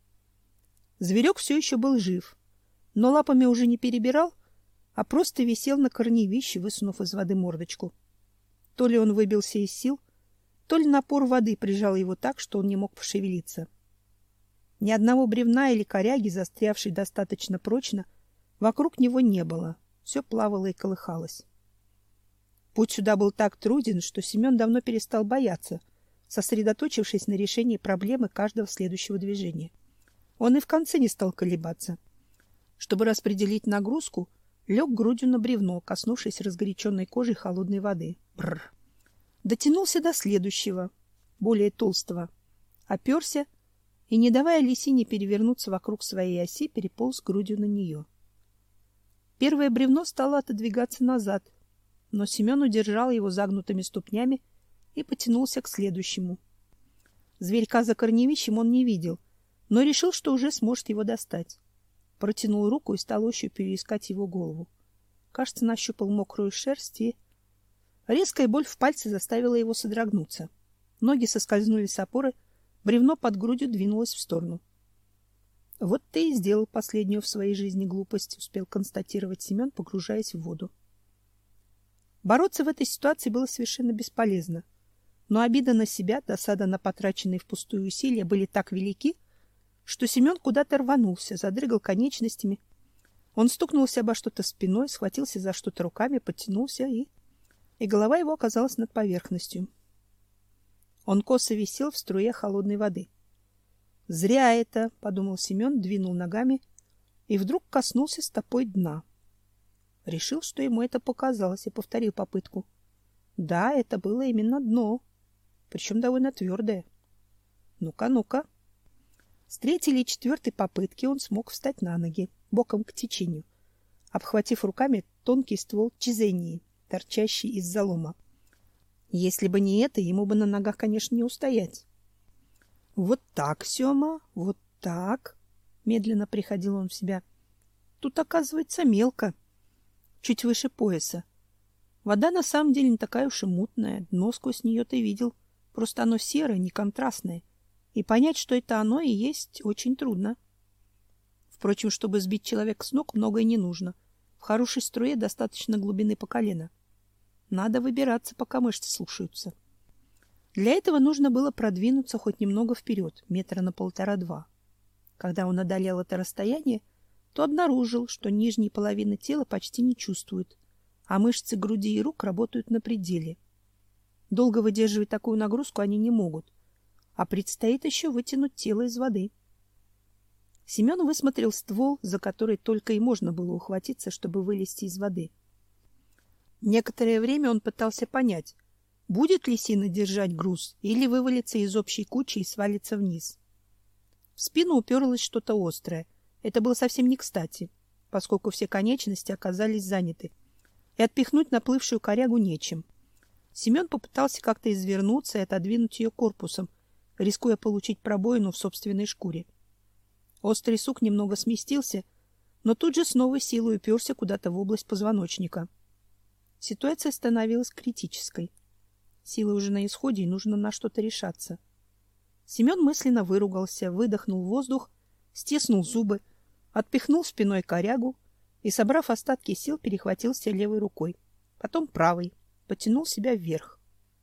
Speaker 1: Зверек все еще был жив, но лапами уже не перебирал, а просто висел на корневище, высунув из воды мордочку. То ли он выбился из сил, то ли напор воды прижал его так, что он не мог пошевелиться. Ни одного бревна или коряги, застрявшей достаточно прочно, вокруг него не было. Все плавало и колыхалось. Путь сюда был так труден, что Семен давно перестал бояться, сосредоточившись на решении проблемы каждого следующего движения. Он и в конце не стал колебаться. Чтобы распределить нагрузку, лег грудью на бревно, коснувшись разгоряченной кожей холодной воды. Бррр. Дотянулся до следующего, более толстого, оперся и, не давая лисине перевернуться вокруг своей оси, переполз грудью на нее. Первое бревно стало отодвигаться назад, но Семен удержал его загнутыми ступнями и потянулся к следующему. Зверька за корневищем он не видел, но решил, что уже сможет его достать. Протянул руку и стал ощупью искать его голову. Кажется, нащупал мокрую шерсть и... Резкая боль в пальце заставила его содрогнуться. Ноги соскользнули с опоры, бревно под грудью двинулось в сторону. Вот ты и сделал последнюю в своей жизни глупость, успел констатировать Семен, погружаясь в воду. Бороться в этой ситуации было совершенно бесполезно, но обида на себя, досада на потраченные впустую усилия были так велики, что Семен куда-то рванулся, задрыгал конечностями. Он стукнулся обо что-то спиной, схватился за что-то руками, потянулся, и голова его оказалась над поверхностью. Он косо висел в струе холодной воды. «Зря это», — подумал Семен, двинул ногами и вдруг коснулся стопой дна. Решил, что ему это показалось, и повторил попытку. Да, это было именно дно, причем довольно твердое. Ну-ка, ну-ка. С 3-й или 4-й попытки он смог встать на ноги, боком к течению, обхватив руками тонкий ствол чизении, торчащий из залома. Если бы не это, ему бы на ногах, конечно, не устоять. Вот так, Сёма, вот так. Медленно приходил он в себя. Тут, оказывается, мелко, чуть выше пояса. Вода на самом деле не такая уж и мутная, дно сквозь нее ты видел, просто оно серое, не контрастное, и понять, что это оно и есть, очень трудно. Впрочем, чтобы сбить человека с ног, многое не нужно. В хорошей струе достаточно глубины по колено. Надо выбираться, пока мышцы слушаются. Для этого нужно было продвинуться хоть немного вперед, 1,5-2 метра. Когда он одолел это расстояние, то обнаружил, что нижние половины тела почти не чувствуют, а мышцы груди и рук работают на пределе. Долго выдерживать такую нагрузку они не могут, а предстоит еще вытянуть тело из воды. Семен высмотрел ствол, за который только и можно было ухватиться, чтобы вылезти из воды. Некоторое время он пытался понять, будет ли лисина держать груз или вывалится из общей кучи и свалится вниз. В спину уперлось что-то острое. Это было совсем не кстати, поскольку все конечности оказались заняты, и отпихнуть наплывшую корягу нечем. Семен попытался как-то извернуться и отодвинуть ее корпусом, рискуя получить пробоину в собственной шкуре. Острый сук немного сместился, но тут же с новой силой уперся куда-то в область позвоночника. Ситуация становилась критической. Силы уже на исходе, и нужно на что-то решаться. Семен мысленно выругался, выдохнул воздух, стиснул зубы, отпихнул спиной корягу и, собрав остатки сил, перехватился левой рукой, потом правой, потянул себя вверх.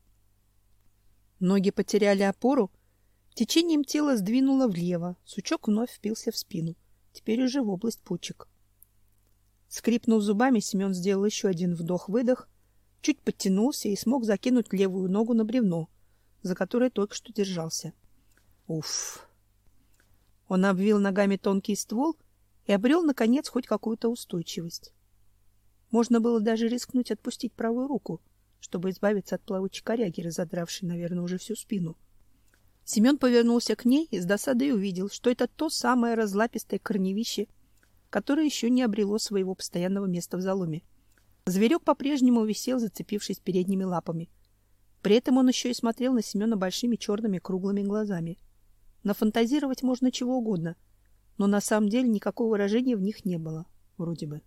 Speaker 1: Ноги потеряли опору, течением тела сдвинуло влево, сучок вновь впился в спину, теперь уже в область почек. Скрипнув зубами, Семен сделал еще один вдох-выдох, чуть подтянулся и смог закинуть левую ногу на бревно, за которое только что держался. Уф! Он обвил ногами тонкий ствол и обрел, наконец, хоть какую-то устойчивость. Можно было даже рискнуть отпустить правую руку, чтобы избавиться от плавучей коряги, разодравшей, наверное, уже всю спину. Семен повернулся к ней и с досадой увидел, что это то самое разлапистое корневище, которое еще не обрело своего постоянного места в заломе. Зверек по-прежнему висел, зацепившись передними лапами. При этом он еще и смотрел на Семена большими черными круглыми глазами. Нафантазировать можно чего угодно, но на самом деле никакого выражения в них не было, вроде бы.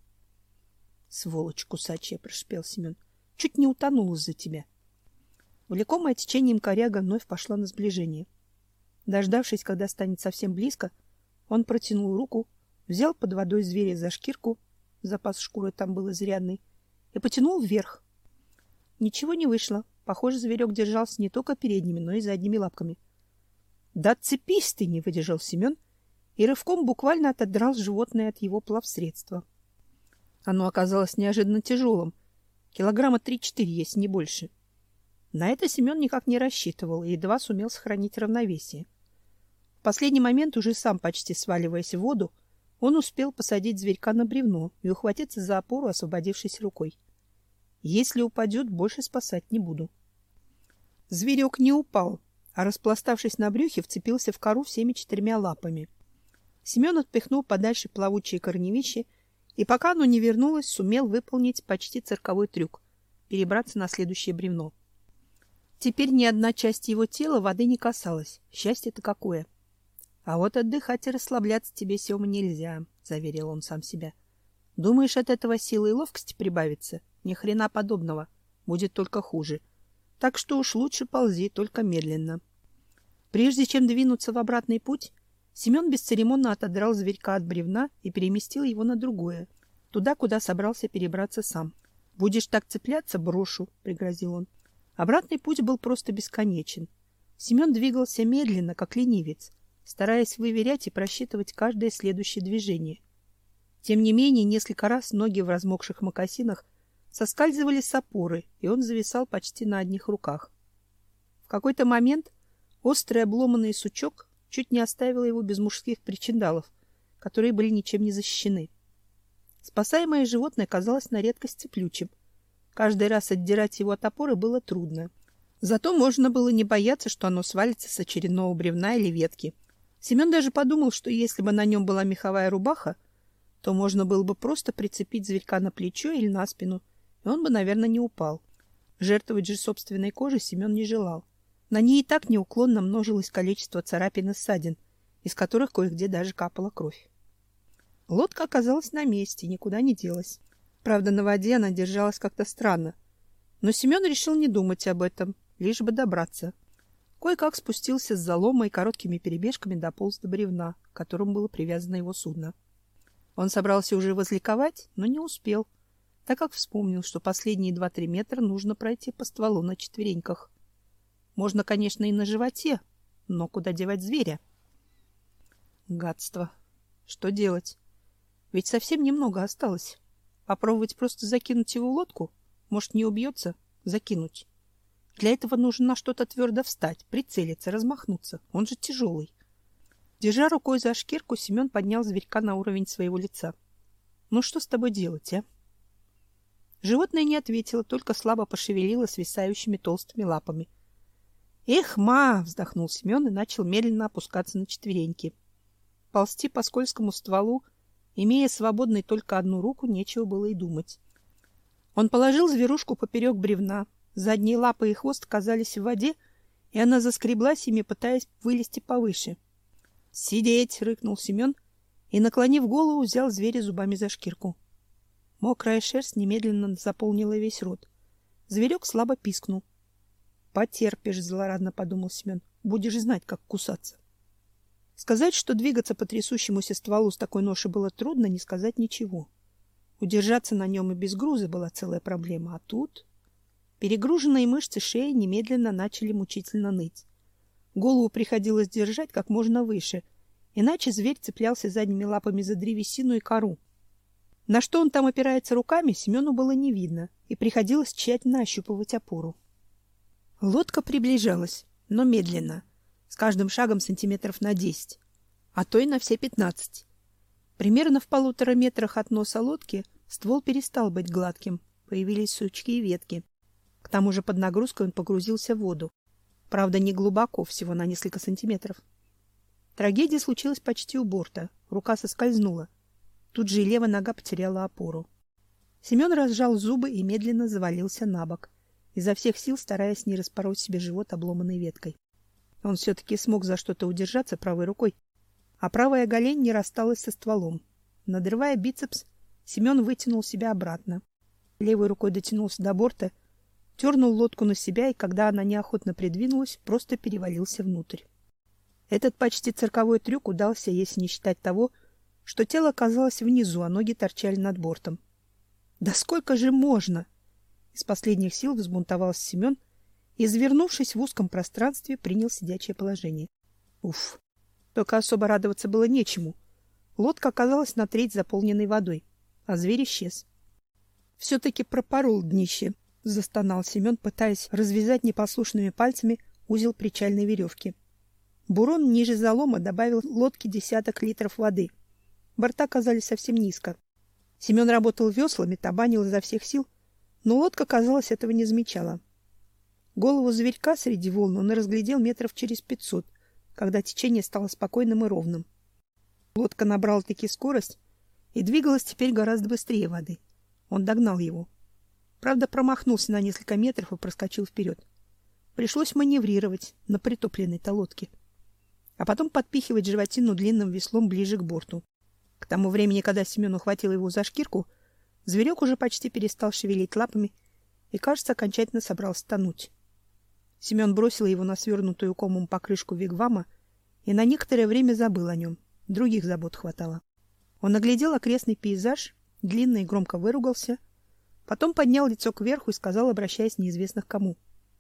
Speaker 1: — Сволочь кусачая, — прошипел Семен. — Чуть не утонул из-за тебя. Влекомая течением коряга вновь пошла на сближение. Дождавшись, когда станет совсем близко, он протянул руку, взял под водой зверя за шкирку, запас шкуры там был изрядный, и потянул вверх. Ничего не вышло. Похоже, зверек держался не только передними, но и задними лапками. — Да отцепись ты! — не выдержал Семен и рывком буквально отодрал животное от его плавсредства. Оно оказалось неожиданно тяжелым. Килограмма 3-4, если не больше. На это Семен никак не рассчитывал и едва сумел сохранить равновесие. В последний момент, уже сам почти сваливаясь в воду, он успел посадить зверька на бревно и ухватиться за опору, освободившись рукой. Если упадет, больше спасать не буду. Зверек не упал, а, распластавшись на брюхе, вцепился в кору всеми 4 лапами. Семен отпихнул подальше плавучие корневища, и пока оно не вернулось, сумел выполнить почти цирковой трюк — перебраться на следующее бревно. Теперь ни одна часть его тела воды не касалась. Счастье-то какое! — А вот отдыхать и расслабляться тебе, Сема, нельзя, — заверил он сам себя. — Думаешь, от этого силы и ловкости прибавится? Ни хрена подобного. Будет только хуже. Так что уж лучше ползи, только медленно. Прежде чем двинуться в обратный путь, Семен бесцеремонно отодрал зверька от бревна и переместил его на другое, туда, куда собрался перебраться сам. — Будешь так цепляться — брошу, — пригрозил он. Обратный путь был просто бесконечен. Семен двигался медленно, как ленивец, стараясь выверять и просчитывать каждое следующее движение. Тем не менее, несколько раз ноги в размокших мокасинах соскальзывали с опоры, и он зависал почти на одних руках. В какой-то момент острый обломанный сучок чуть не оставил его без мужских причиндалов, которые были ничем не защищены. Спасаемое животное казалось на редкость цеплючим. Каждый раз отдирать его от опоры было трудно. Зато можно было не бояться, что оно свалится с очередного бревна или ветки. Семен даже подумал, что если бы на нем была меховая рубаха, то можно было бы просто прицепить зверька на плечо или на спину, и он бы, наверное, не упал. Жертвовать же собственной кожей Семен не желал. На ней и так неуклонно множилось количество царапин и ссадин, из которых кое-где даже капала кровь. Лодка оказалась на месте, никуда не делась. Правда, на воде она держалась как-то странно. Но Семен решил не думать об этом, лишь бы добраться. Кое-как спустился с залома и короткими перебежками дополз до бревна, к которому было привязано его судно. Он собрался уже возликовать, но не успел, так как вспомнил, что последние 2-3 метра нужно пройти по стволу на четвереньках. Можно, конечно, и на животе, но куда девать зверя? Гадство. Что делать? Ведь совсем немного осталось. Попробовать просто закинуть его в лодку? Может, не убьется? Закинуть. Для этого нужно на что-то твердо встать, прицелиться, размахнуться. Он же тяжелый. Держа рукой за шкирку, Семен поднял зверька на уровень своего лица. — Ну что с тобой делать, а? Животное не ответило, только слабо пошевелило свисающими толстыми лапами. — Эх, ма! — вздохнул Семен и начал медленно опускаться на четвереньки. Ползти по скользкому стволу, имея свободной только одну руку, нечего было и думать. Он положил зверушку поперек бревна, задние лапы и хвост оказались в воде, и она заскреблась ими, пытаясь вылезти повыше. «Сидеть!» — рыкнул Семен и, наклонив голову, взял зверя зубами за шкирку. Мокрая шерсть немедленно заполнила весь рот. Зверек слабо пискнул. «Потерпишь», — злорадно подумал Семен, — «будешь знать, как кусаться». Сказать, что двигаться по трясущемуся стволу с такой ношей было трудно, не сказать ничего. Удержаться на нем и без груза была целая проблема, а тут... Перегруженные мышцы шеи немедленно начали мучительно ныть. Голову приходилось держать как можно выше, иначе зверь цеплялся задними лапами за древесину и кору. На что он там опирается руками, Семену было не видно, и приходилось тщательно ощупывать опору. Лодка приближалась, но медленно, с каждым шагом сантиметров на 10, а то и на все 15. Примерно в 1,5 метрах от носа лодки ствол перестал быть гладким, появились сучки и ветки. К тому же под нагрузкой он погрузился в воду. Правда, не глубоко, всего на несколько сантиметров. Трагедия случилась почти у борта. Рука соскользнула. Тут же и левая нога потеряла опору. Семен разжал зубы и медленно завалился на бок, изо всех сил стараясь не распороть себе живот обломанной веткой. Он все-таки смог за что-то удержаться правой рукой, а правая голень не рассталась со стволом. Надрывая бицепс, Семен вытянул себя обратно. Левой рукой дотянулся до борта, дернул лодку на себя, и когда она неохотно придвинулась, просто перевалился внутрь. Этот почти цирковой трюк удался, если не считать того, что тело оказалось внизу, а ноги торчали над бортом. Да сколько же можно? Из последних сил взбунтовался Семен и, завернувшись в узком пространстве, принял сидячее положение. Уф! Только особо радоваться было нечему. Лодка оказалась на треть заполненной водой, а зверь исчез. Все-таки пропорол днище, застонал Семен, пытаясь развязать непослушными пальцами узел причальной веревки. Бурон ниже залома добавил лодке десяток литров воды. Борта оказались совсем низко. Семен работал веслами, табанил изо всех сил, но лодка, казалось, этого не замечала. Голову зверька среди волн он разглядел метров через 500, когда течение стало спокойным и ровным. Лодка набрала-таки скорость и двигалась теперь гораздо быстрее воды. Он догнал его. Правда, промахнулся на несколько метров и проскочил вперед. Пришлось маневрировать на притопленной-то лодке, а потом подпихивать животину длинным веслом ближе к борту. К тому времени, когда Семен ухватил его за шкирку, зверек уже почти перестал шевелить лапами и, кажется, окончательно собрался тонуть. Семен бросил его на свернутую комом покрышку вигвама и на некоторое время забыл о нем. Других забот хватало. Он оглядел окрестный пейзаж, длинно и громко выругался, потом поднял лицо кверху и сказал, обращаясь неизвестно к кому: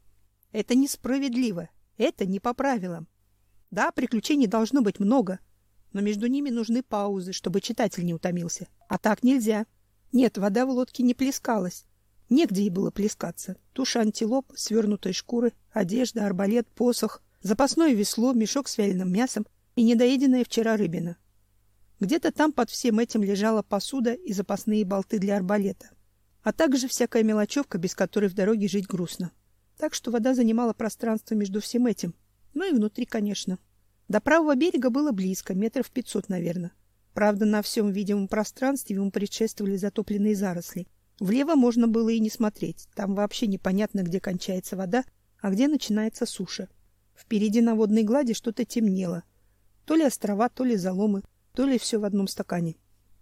Speaker 1: «Это несправедливо, это не по правилам. Да, приключений должно быть много, но между ними нужны паузы, чтобы читатель не утомился. А так нельзя. Нет, вода в лодке не плескалась. Негде ей было плескаться. Туша антилоп, свернутые шкуры, одежда, арбалет, посох, запасное весло, мешок с вяленым мясом и недоеденная вчера рыбина. Где-то там под всем этим лежала посуда и запасные болты для арбалета, а также всякая мелочевка, без которой в дороге жить грустно. Так что вода занимала пространство между всем этим, ну и внутри, конечно. До правого берега было близко, метров 500, наверное. Правда, на всем видимом пространстве ему предшествовали затопленные заросли. Влево можно было и не смотреть. Там вообще непонятно, где кончается вода, а где начинается суша. Впереди на водной глади что-то темнело. То ли острова, то ли заломы, то ли все в одном стакане.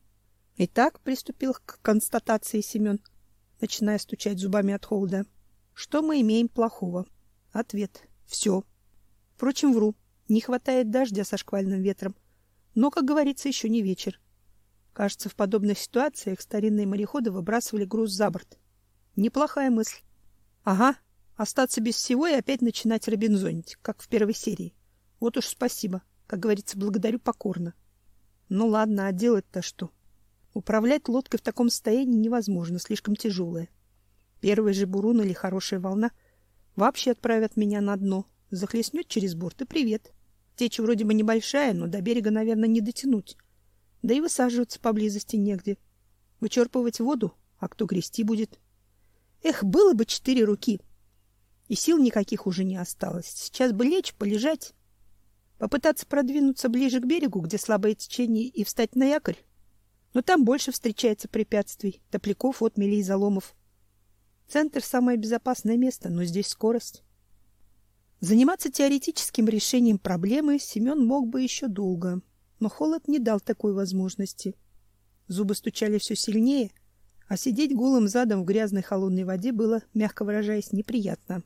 Speaker 1: Итак, приступил к констатации Семен, начиная стучать зубами от холода. Что мы имеем плохого? Ответ: все. Впрочем, вру. Не хватает дождя со шквальным ветром. Но, как говорится, еще не вечер. Кажется, в подобных ситуациях старинные мореходы выбрасывали груз за борт. Неплохая мысль. Ага, остаться без всего и опять начинать робинзонить, как в первой серии. Вот уж спасибо. Как говорится, благодарю покорно. Ну ладно, а делать-то что? Управлять лодкой в таком состоянии невозможно, слишком тяжелая. Первый же бурун или хорошая волна вообще отправят меня на дно. Захлестнет через борт и привет. Течь вроде бы небольшая, но до берега, наверное, не дотянуть. Да и высаживаться поблизости негде. Вычерпывать воду, а кто грести будет? Эх, было бы 4 руки. И сил никаких уже не осталось. Сейчас бы лечь, полежать, попытаться продвинуться ближе к берегу, где слабое течение, и встать на якорь. Но там больше встречается препятствий, топляков, отмелей, заломов. Центр — самое безопасное место, но здесь скорость. Заниматься теоретическим решением проблемы Семен мог бы еще долго, но холод не дал такой возможности. Зубы стучали все сильнее, а сидеть голым задом в грязной холодной воде было, мягко выражаясь, неприятно.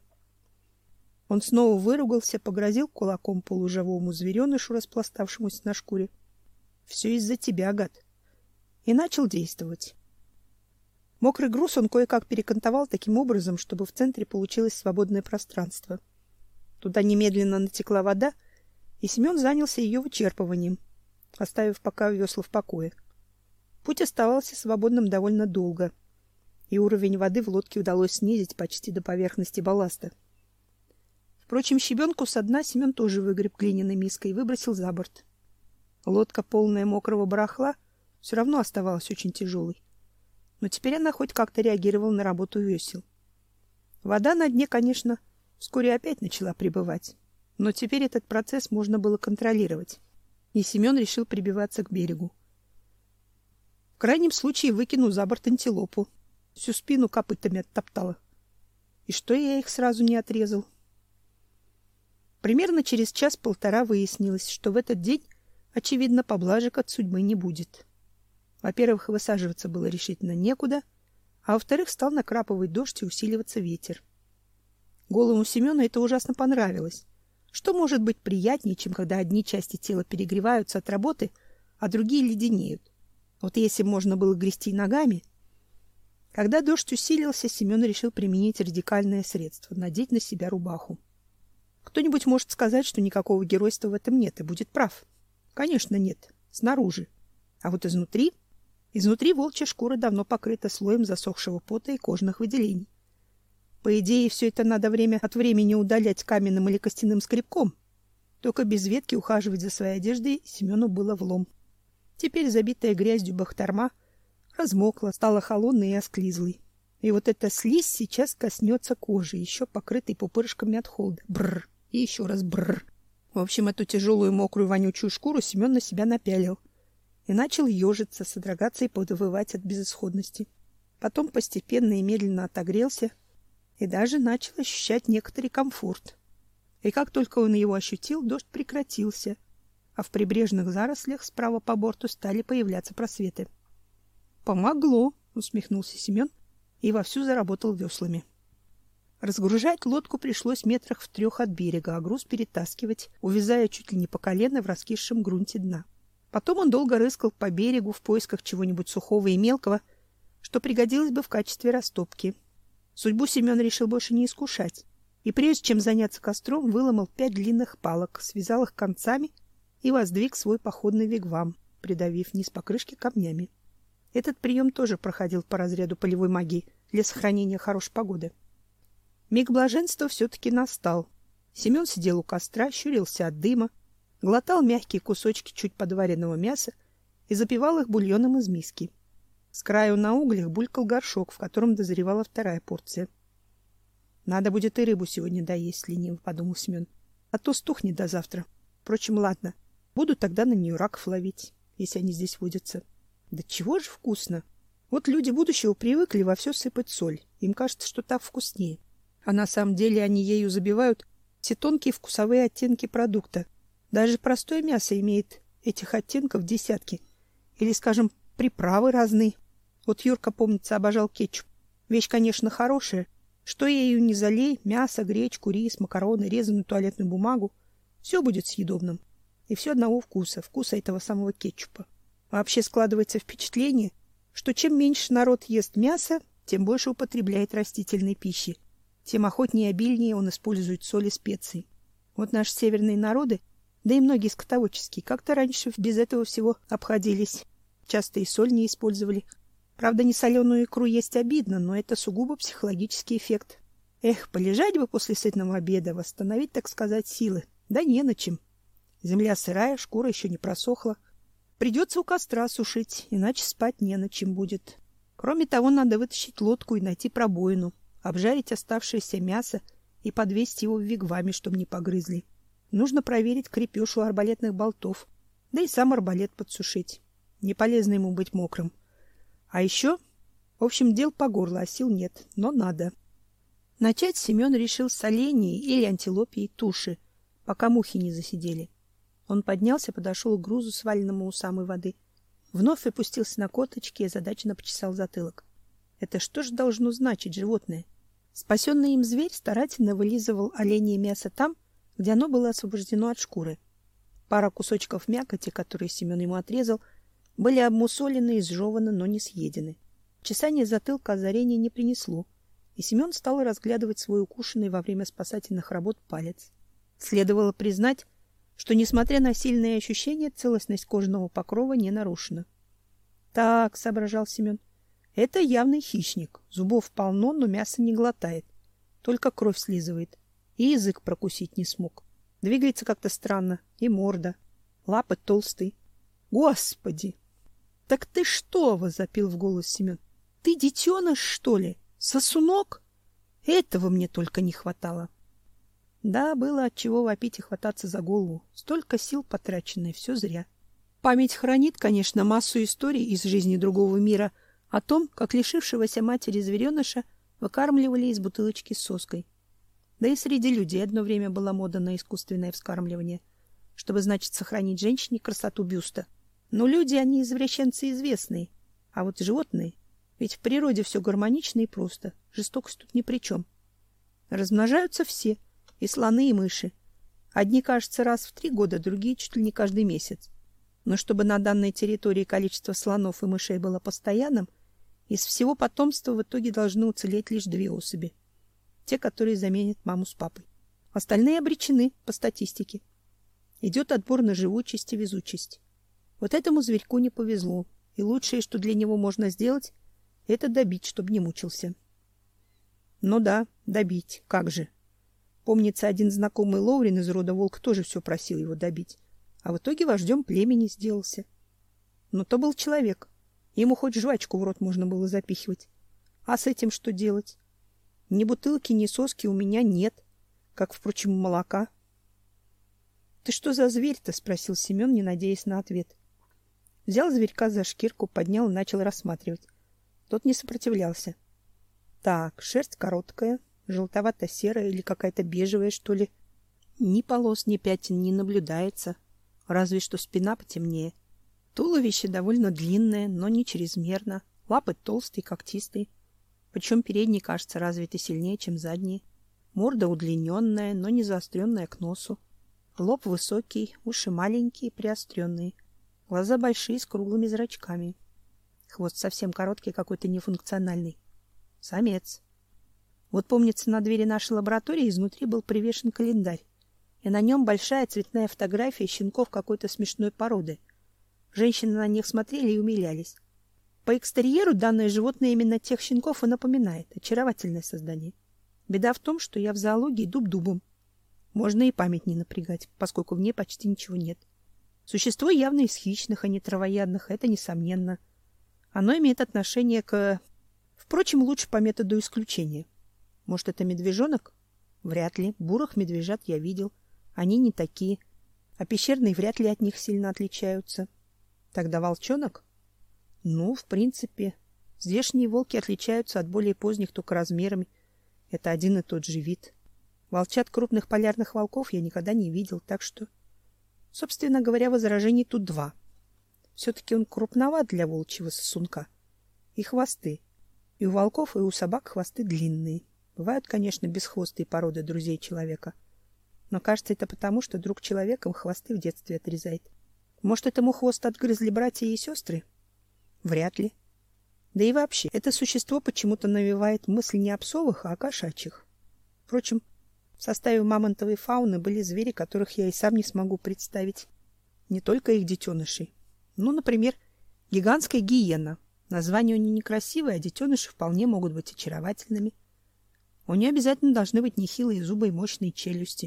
Speaker 1: Он снова выругался, погрозил кулаком полуживому зверенышу, распластавшемуся на шкуре. «Все из-за тебя, гад!» И начал действовать. Мокрый груз он кое-как перекантовал таким образом, чтобы в центре получилось свободное пространство. Туда немедленно натекла вода, и Семен занялся ее вычерпыванием, оставив пока весла в покое. Путь оставался свободным довольно долго, и уровень воды в лодке удалось снизить почти до поверхности балласта. Впрочем, щебенку со дна Семен тоже выгреб глиняной миской и выбросил за борт. Лодка, полная мокрого барахла, все равно оставалась очень тяжелой, но теперь она хоть как-то реагировала на работу весел. Вода на дне, конечно, вскоре опять начала прибывать, но теперь этот процесс можно было контролировать, и Семен решил прибиваться к берегу. В крайнем случае выкину за борт антилопу, Всю спину копытами оттоптала. И что я их сразу не отрезал? Примерно через час-полтора выяснилось, что в этот день, очевидно, поблажек от судьбы не будет. Во-первых, высаживаться было решительно некуда, а во-вторых, стал накрапывать дождь и усиливаться ветер. Голому Семену это ужасно понравилось. Что может быть приятнее, чем когда одни части тела перегреваются от работы, а другие леденеют? Вот если можно было грести ногами. Когда дождь усилился, Семен решил применить радикальное средство — надеть на себя рубаху. Кто-нибудь может сказать, что никакого геройства в этом нет, и будет прав. Конечно, нет. Снаружи. А вот изнутри... Изнутри волчья шкура давно покрыта слоем засохшего пота и кожных выделений. По идее, все это надо время от времени удалять каменным или костяным скребком. Только без ветки ухаживать за своей одеждой Семену было влом. Теперь забитая грязью бахтарма размокла, стала холодной и осклизлой. И вот эта слизь сейчас коснется кожи, еще покрытой пупырышками от холода. Бррр. И еще раз бррр. В общем, эту тяжелую, мокрую, вонючую шкуру Семен на себя напялил. И начал ежиться, содрогаться и подвывать от безысходности. Потом постепенно и медленно отогрелся и даже начал ощущать некоторый комфорт. И как только он его ощутил, дождь прекратился, а в прибрежных зарослях справа по борту стали появляться просветы. «Помогло!» — усмехнулся Семен и вовсю заработал веслами. Разгружать лодку пришлось метрах в 3 от берега, а груз перетаскивать, увязая чуть ли не по колено в раскисшем грунте дна. Потом он долго рыскал по берегу в поисках чего-нибудь сухого и мелкого, что пригодилось бы в качестве растопки. Судьбу Семен решил больше не искушать, и прежде чем заняться костром, выломал 5 длинных палок, связал их концами и воздвиг свой походный вигвам, придавив низ покрышки камнями. Этот прием тоже проходил по разряду полевой магии для сохранения хорошей погоды. Миг блаженства все-таки настал. Семен сидел у костра, щурился от дыма, глотал мягкие кусочки чуть подваренного мяса и запивал их бульоном из миски. С краю на углях булькал горшок, в котором дозревала вторая порция. «Надо будет и рыбу сегодня доесть», — лениво подумал Семен. «А то стухнет до завтра. Впрочем, ладно, буду тогда на нее раков ловить, если они здесь водятся. Да чего же вкусно! Вот люди будущего привыкли во все сыпать соль. Им кажется, что так вкуснее. А на самом деле они ею забивают все тонкие вкусовые оттенки продукта. Даже простое мясо имеет этих оттенков десятки. Или, скажем, приправы разные. Вот Юрка, помнится, обожал кетчуп. Вещь, конечно, хорошая. Что ею не залей, мясо, гречку, рис, макароны, резаную туалетную бумагу, все будет съедобным. И все одного вкуса, вкуса этого самого кетчупа. Вообще складывается впечатление, что чем меньше народ ест мяса, тем больше употребляет растительной пищи, тем охотнее и обильнее он использует соль и специи. Вот наши северные народы, да и многие скотоводческие, как-то раньше без этого всего обходились. Часто и соль не использовали. Правда, несоленую икру есть обидно, но это сугубо психологический эффект. Эх, полежать бы после сытного обеда, восстановить, так сказать, силы. Да не на чем. Земля сырая, шкура еще не просохла. Придется у костра сушить, иначе спать не на чем будет. Кроме того, надо вытащить лодку и найти пробоину, обжарить оставшееся мясо и подвесить его в вигваме, чтобы не погрызли. Нужно проверить крепеж у арбалетных болтов, да и сам арбалет подсушить. Не полезно ему быть мокрым. А еще, в общем, дел по горло, а сил нет, но надо. Начать Семен решил с оленей или антилопьей туши, пока мухи не засидели. Он поднялся, подошел к грузу, сваленному у самой воды, вновь опустился на корточки и озадаченно почесал затылок. Это что же должно значить, животное? Спасенный им зверь старательно вылизывал оленье мясо там, где оно было освобождено от шкуры. Пара кусочков мякоти, которые Семен ему отрезал, были обмусолены и сжеваны, но не съедены. Чесание затылка озарения не принесло, и Семен стал разглядывать свой укушенный во время спасательных работ палец. Следовало признать, что, несмотря на сильные ощущения, целостность кожного покрова не нарушена. «Так», — соображал Семен, — «это явный хищник. Зубов полно, но мясо не глотает. Только кровь слизывает. И язык прокусить не смог. Двигается как-то странно. И морда. Лапы толстые. Господи!» «Так ты что?» — возопил в голос Семен. «Ты детеныш, что ли? Сосунок? Этого мне только не хватало». Да, было от чего вопить и хвататься за голову. Столько сил потраченное, все зря. Память хранит, конечно, массу историй из жизни другого мира, О том, как лишившегося матери звереныша выкармливали из бутылочки с соской. Да и среди людей одно время была мода на искусственное вскармливание, чтобы, значит, сохранить женщине красоту бюста. Но люди, они извращенцы известные, а вот животные, ведь в природе все гармонично и просто, жестокость тут ни при чем. Размножаются все, и слоны, и мыши. Одни, кажется, раз в 3 года, другие чуть ли не каждый месяц. Но чтобы на данной территории количество слонов и мышей было постоянным, из всего потомства в итоге должны уцелеть лишь 2 особи. Те, которые заменят маму с папой. Остальные обречены по статистике. Идет отбор на живучесть и везучесть. Вот этому зверьку не повезло, и лучшее, что для него можно сделать, это добить, чтобы не мучился. Ну да, добить, как же. Помнится, один знакомый Лоурин из рода волк тоже все просил его добить, а в итоге вождем племени сделался. Но то был человек, ему хоть жвачку в рот можно было запихивать. А с этим что делать? Ни бутылки, ни соски у меня нет, как, впрочем, молока. — Ты что за зверь-то? — спросил Семен, не надеясь на ответ. Взял зверька за шкирку, поднял и начал рассматривать. Тот не сопротивлялся. Так, шерсть короткая, желтовато-серая или какая-то бежевая, что ли. Ни полос, ни пятен не наблюдается, разве что спина потемнее. Туловище довольно длинное, но не чрезмерно, лапы толстые, когтистые. Причем передние, кажется, развиты сильнее, чем задние. Морда удлиненная, но не заостренная к носу. Лоб высокий, уши маленькие, приостренные. Глаза большие, с круглыми зрачками. Хвост совсем короткий, какой-то нефункциональный. Самец. Вот помнится, на двери нашей лаборатории изнутри был привешен календарь, и на нем большая цветная фотография щенков какой-то смешной породы. Женщины на них смотрели и умилялись. По экстерьеру данное животное именно тех щенков и напоминает. Очаровательное создание. Беда в том, что я в зоологии дуб дубом. Можно и память не напрягать, поскольку в ней почти ничего нет. Существо явно из хищных, а не травоядных, это несомненно. Оно имеет отношение к... Впрочем, лучше по методу исключения. Может, это медвежонок? Вряд ли. Бурых медвежат я видел. Они не такие. А пещерные вряд ли от них сильно отличаются. Тогда волчонок? Ну, в принципе, здешние волки отличаются от более поздних только размерами. Это один и тот же вид. Волчат крупных полярных волков я никогда не видел, так что... Собственно говоря, возражений тут 2. Все-таки он крупноват для волчьего сосунка. И хвосты. И у волков, и у собак хвосты длинные. Бывают, конечно, бесхвостые породы друзей человека. Но кажется, это потому, что друг человеком хвосты в детстве отрезает. Может, этому хвост отгрызли братья и сестры? Вряд ли. Да и вообще, это существо почему-то навевает мысль не о псовых, а о кошачьих. Впрочем, в составе мамонтовой фауны были звери, которых я и сам не смогу представить. Не только их детенышей. Ну, например, гигантская гиена. Название у нее некрасивое, а детеныши вполне могут быть очаровательными. У нее обязательно должны быть нехилые зубы и мощные челюсти.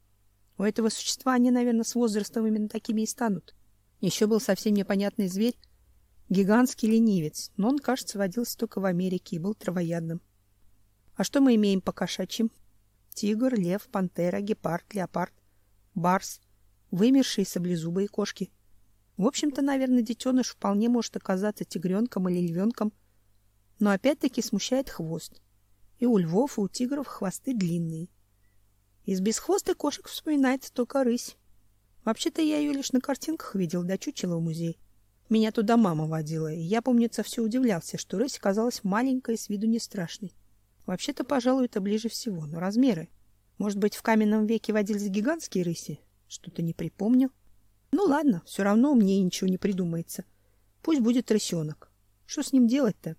Speaker 1: У этого существа они, наверное, с возрастом именно такими и станут. Еще был совсем непонятный зверь, гигантский ленивец, но он, кажется, водился только в Америке и был травоядным. А что мы имеем по кошачьим? Тигр, лев, пантера, гепард, леопард, барс, вымершие саблезубые кошки. В общем-то, наверное, детеныш вполне может оказаться тигренком или львенком, но опять-таки смущает хвост. И у львов, и у тигров хвосты длинные. Из бесхвостых кошек вспоминается только рысь. Вообще-то я ее лишь на картинках видел, до чучела в музее. Меня туда мама водила, и я, помнится, все удивлялся, что рысь казалась маленькой и с виду не страшной. Вообще-то, пожалуй, это ближе всего, но размеры. Может быть, в каменном веке водились гигантские рыси? Что-то не припомню. Ну ладно, все равно мне ничего не придумается. Пусть будет рысенок. Что с ним делать-то?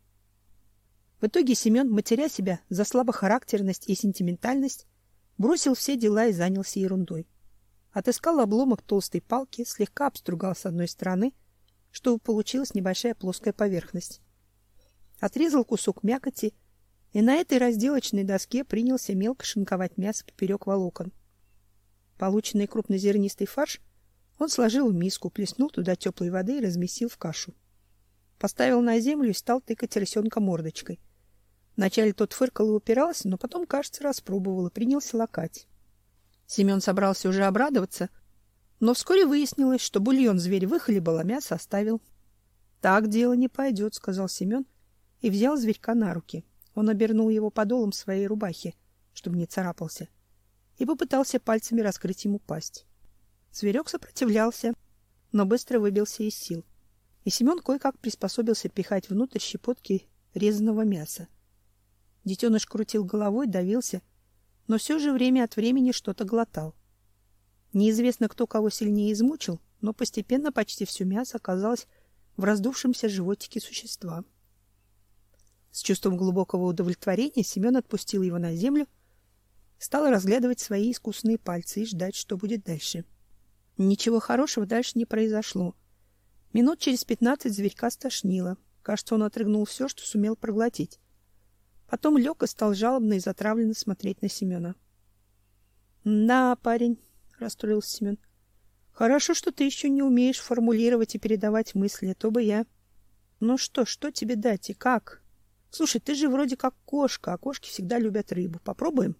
Speaker 1: В итоге Семен, матеря себя за слабохарактерность и сентиментальность, бросил все дела и занялся ерундой. Отыскал обломок толстой палки, слегка обстругал с одной стороны, чтобы получилась небольшая плоская поверхность. Отрезал кусок мякоти и на этой разделочной доске принялся мелко шинковать мясо поперек волокон. Полученный крупнозернистый фарш он сложил в миску, плеснул туда теплой воды и размесил в кашу. Поставил на землю и стал тыкать рысенка мордочкой. Вначале тот фыркал и упирался, но потом, кажется, распробовал и принялся лакать. Семен собрался уже обрадоваться, но вскоре выяснилось, что бульон зверь выхлебал, а мясо оставил. — Так дело не пойдет, — сказал Семен и взял зверька на руки. Он обернул его подолом своей рубахи, чтобы не царапался, и попытался пальцами раскрыть ему пасть. Зверек сопротивлялся, но быстро выбился из сил, и Семен кое-как приспособился пихать внутрь щепотки резаного мяса. Детеныш крутил головой, давился, но все же время от времени что-то глотал. Неизвестно, кто кого сильнее измучил, но постепенно почти все мясо оказалось в раздувшемся животике существа. С чувством глубокого удовлетворения Семен отпустил его на землю, стал разглядывать свои искусные пальцы и ждать, что будет дальше. Ничего хорошего дальше не произошло. Минут через 15 зверька стошнило. Кажется, он отрыгнул все, что сумел проглотить. Потом лег и стал жалобно и затравленно смотреть на Семена. — Да, парень, — расстроился Семен, — хорошо, что ты еще не умеешь формулировать и передавать мысли, а то бы я... Ну что тебе дать и как? Слушай, ты же вроде как кошка, а кошки всегда любят рыбу. Попробуем?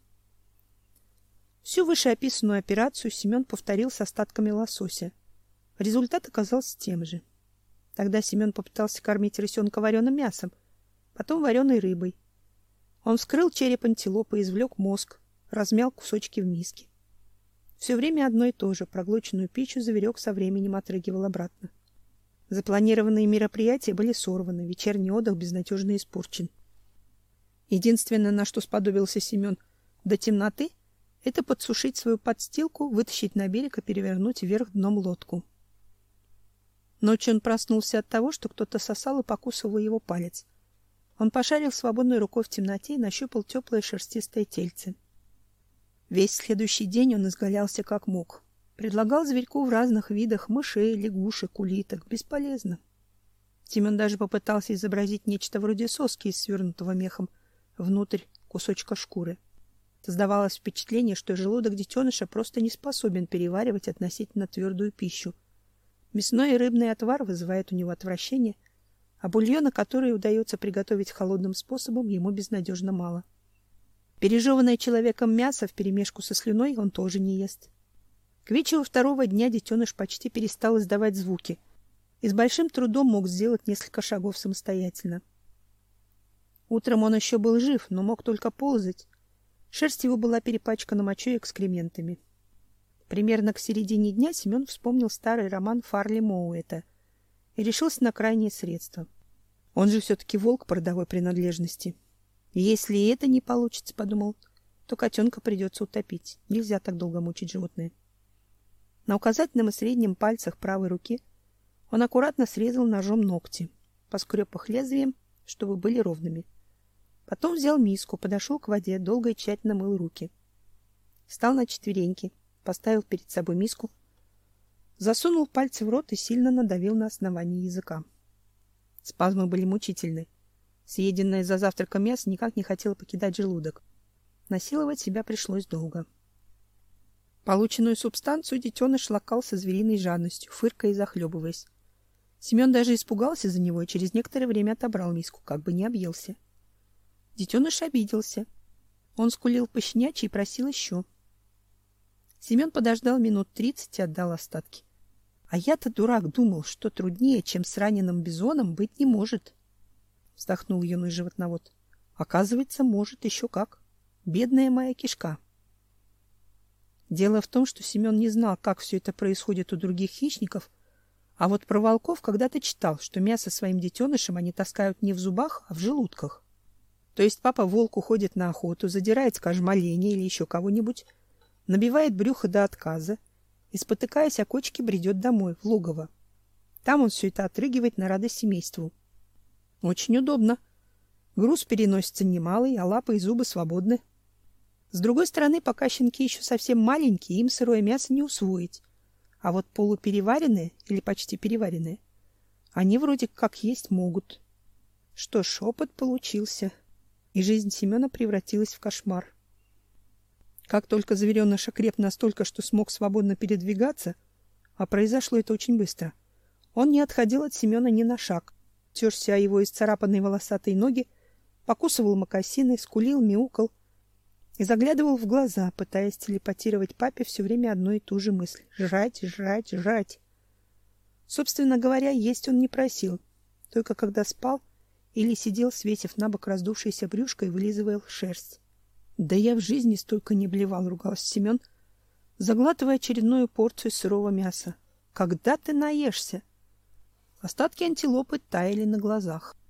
Speaker 1: Всю вышеописанную операцию Семен повторил с остатками лосося. Результат оказался тем же. Тогда Семен попытался кормить рысенка вареным мясом, потом вареной рыбой. Он вскрыл череп антилопы, извлек мозг, размял кусочки в миске. Все время одно и то же. Проглоченную пищу зверек со временем отрыгивал обратно. Запланированные мероприятия были сорваны, вечерний отдых безнадежно испорчен. Единственное, на что сподобился Семен до темноты, это подсушить свою подстилку, вытащить на берег и перевернуть вверх дном лодку. Ночью он проснулся от того, что кто-то сосал и покусывал его палец. Он пошарил свободной рукой в темноте и нащупал теплое шерстистое тельце. Весь следующий день он изгалялся как мог. Предлагал зверьку в разных видах мышей, лягушек, улиток. Бесполезно. Семен даже попытался изобразить нечто вроде соски из свернутого мехом внутрь кусочка шкуры. Создавалось впечатление, что желудок детеныша просто не способен переваривать относительно твердую пищу. Мясной и рыбный отвар вызывает у него отвращение, а бульона, который удается приготовить холодным способом, ему безнадежно мало. Пережеванное человеком мясо вперемешку со слюной он тоже не ест. К вечеру второго дня детеныш почти перестал издавать звуки и с большим трудом мог сделать несколько шагов самостоятельно. Утром он еще был жив, но мог только ползать. Шерсть его была перепачкана мочой и экскрементами. Примерно к середине дня Семен вспомнил старый роман Фарли Моуэта и решился на крайнее средство. Он же все-таки волк по родовой принадлежности. И если и это не получится, подумал, то котенка придется утопить. Нельзя так долго мучить животное. На указательном и среднем пальцах правой руки он аккуратно срезал ножом ногти, поскреб их лезвием, чтобы были ровными. Потом взял миску, подошел к воде, долго и тщательно мыл руки. Встал на четвереньки, поставил перед собой миску, засунул пальцы в рот и сильно надавил на основание языка. Спазмы были мучительны. Съеденное за завтраком мясо никак не хотело покидать желудок. Насиловать себя пришлось долго. Полученную субстанцию детеныш лакал со звериной жадностью, фыркая и захлебываясь. Семен даже испугался за него и через некоторое время отобрал миску, как бы не объелся. Детеныш обиделся. Он скулил по-щенячьи и просил еще. Семен подождал минут 30 и отдал остатки. А я-то, дурак, думал, что труднее, чем с раненым бизоном, быть не может. Вздохнул юный животновод. Оказывается, может еще как. Бедная моя кишка. Дело в том, что Семен не знал, как все это происходит у других хищников, а вот про волков когда-то читал, что мясо своим детенышам они таскают не в зубах, а в желудках. То есть папа-волк уходит на охоту, задирает, скажем, оленя или еще кого-нибудь, набивает брюхо до отказа и, спотыкаясь о кочке, бредет домой, в логово. Там он все это отрыгивает на радость семейству. Очень удобно. Груз переносится немалый, а лапы и зубы свободны. С другой стороны, пока щенки еще совсем маленькие, им сырое мясо не усвоить. А вот полупереваренные или почти переваренные, они вроде как есть могут. Что ж, опыт получился. И жизнь Семена превратилась в кошмар. Как только звереныш окреп настолько, что смог свободно передвигаться, а произошло это очень быстро, он не отходил от Семена ни на шаг, терся о его исцарапанные волосатые ноги, покусывал мокасины, скулил, мяукал и заглядывал в глаза, пытаясь телепатировать папе все время одну и ту же мысль: жрать, жрать, жрать. Собственно говоря, есть он не просил, только когда спал или сидел, свесив на бок раздувшееся брюшко и вылизывал шерсть. Да я в жизни столько не блевал, ругался Семен, заглатывая очередную порцию сырого мяса. Когда ты наешься? Остатки антилопы таяли на глазах.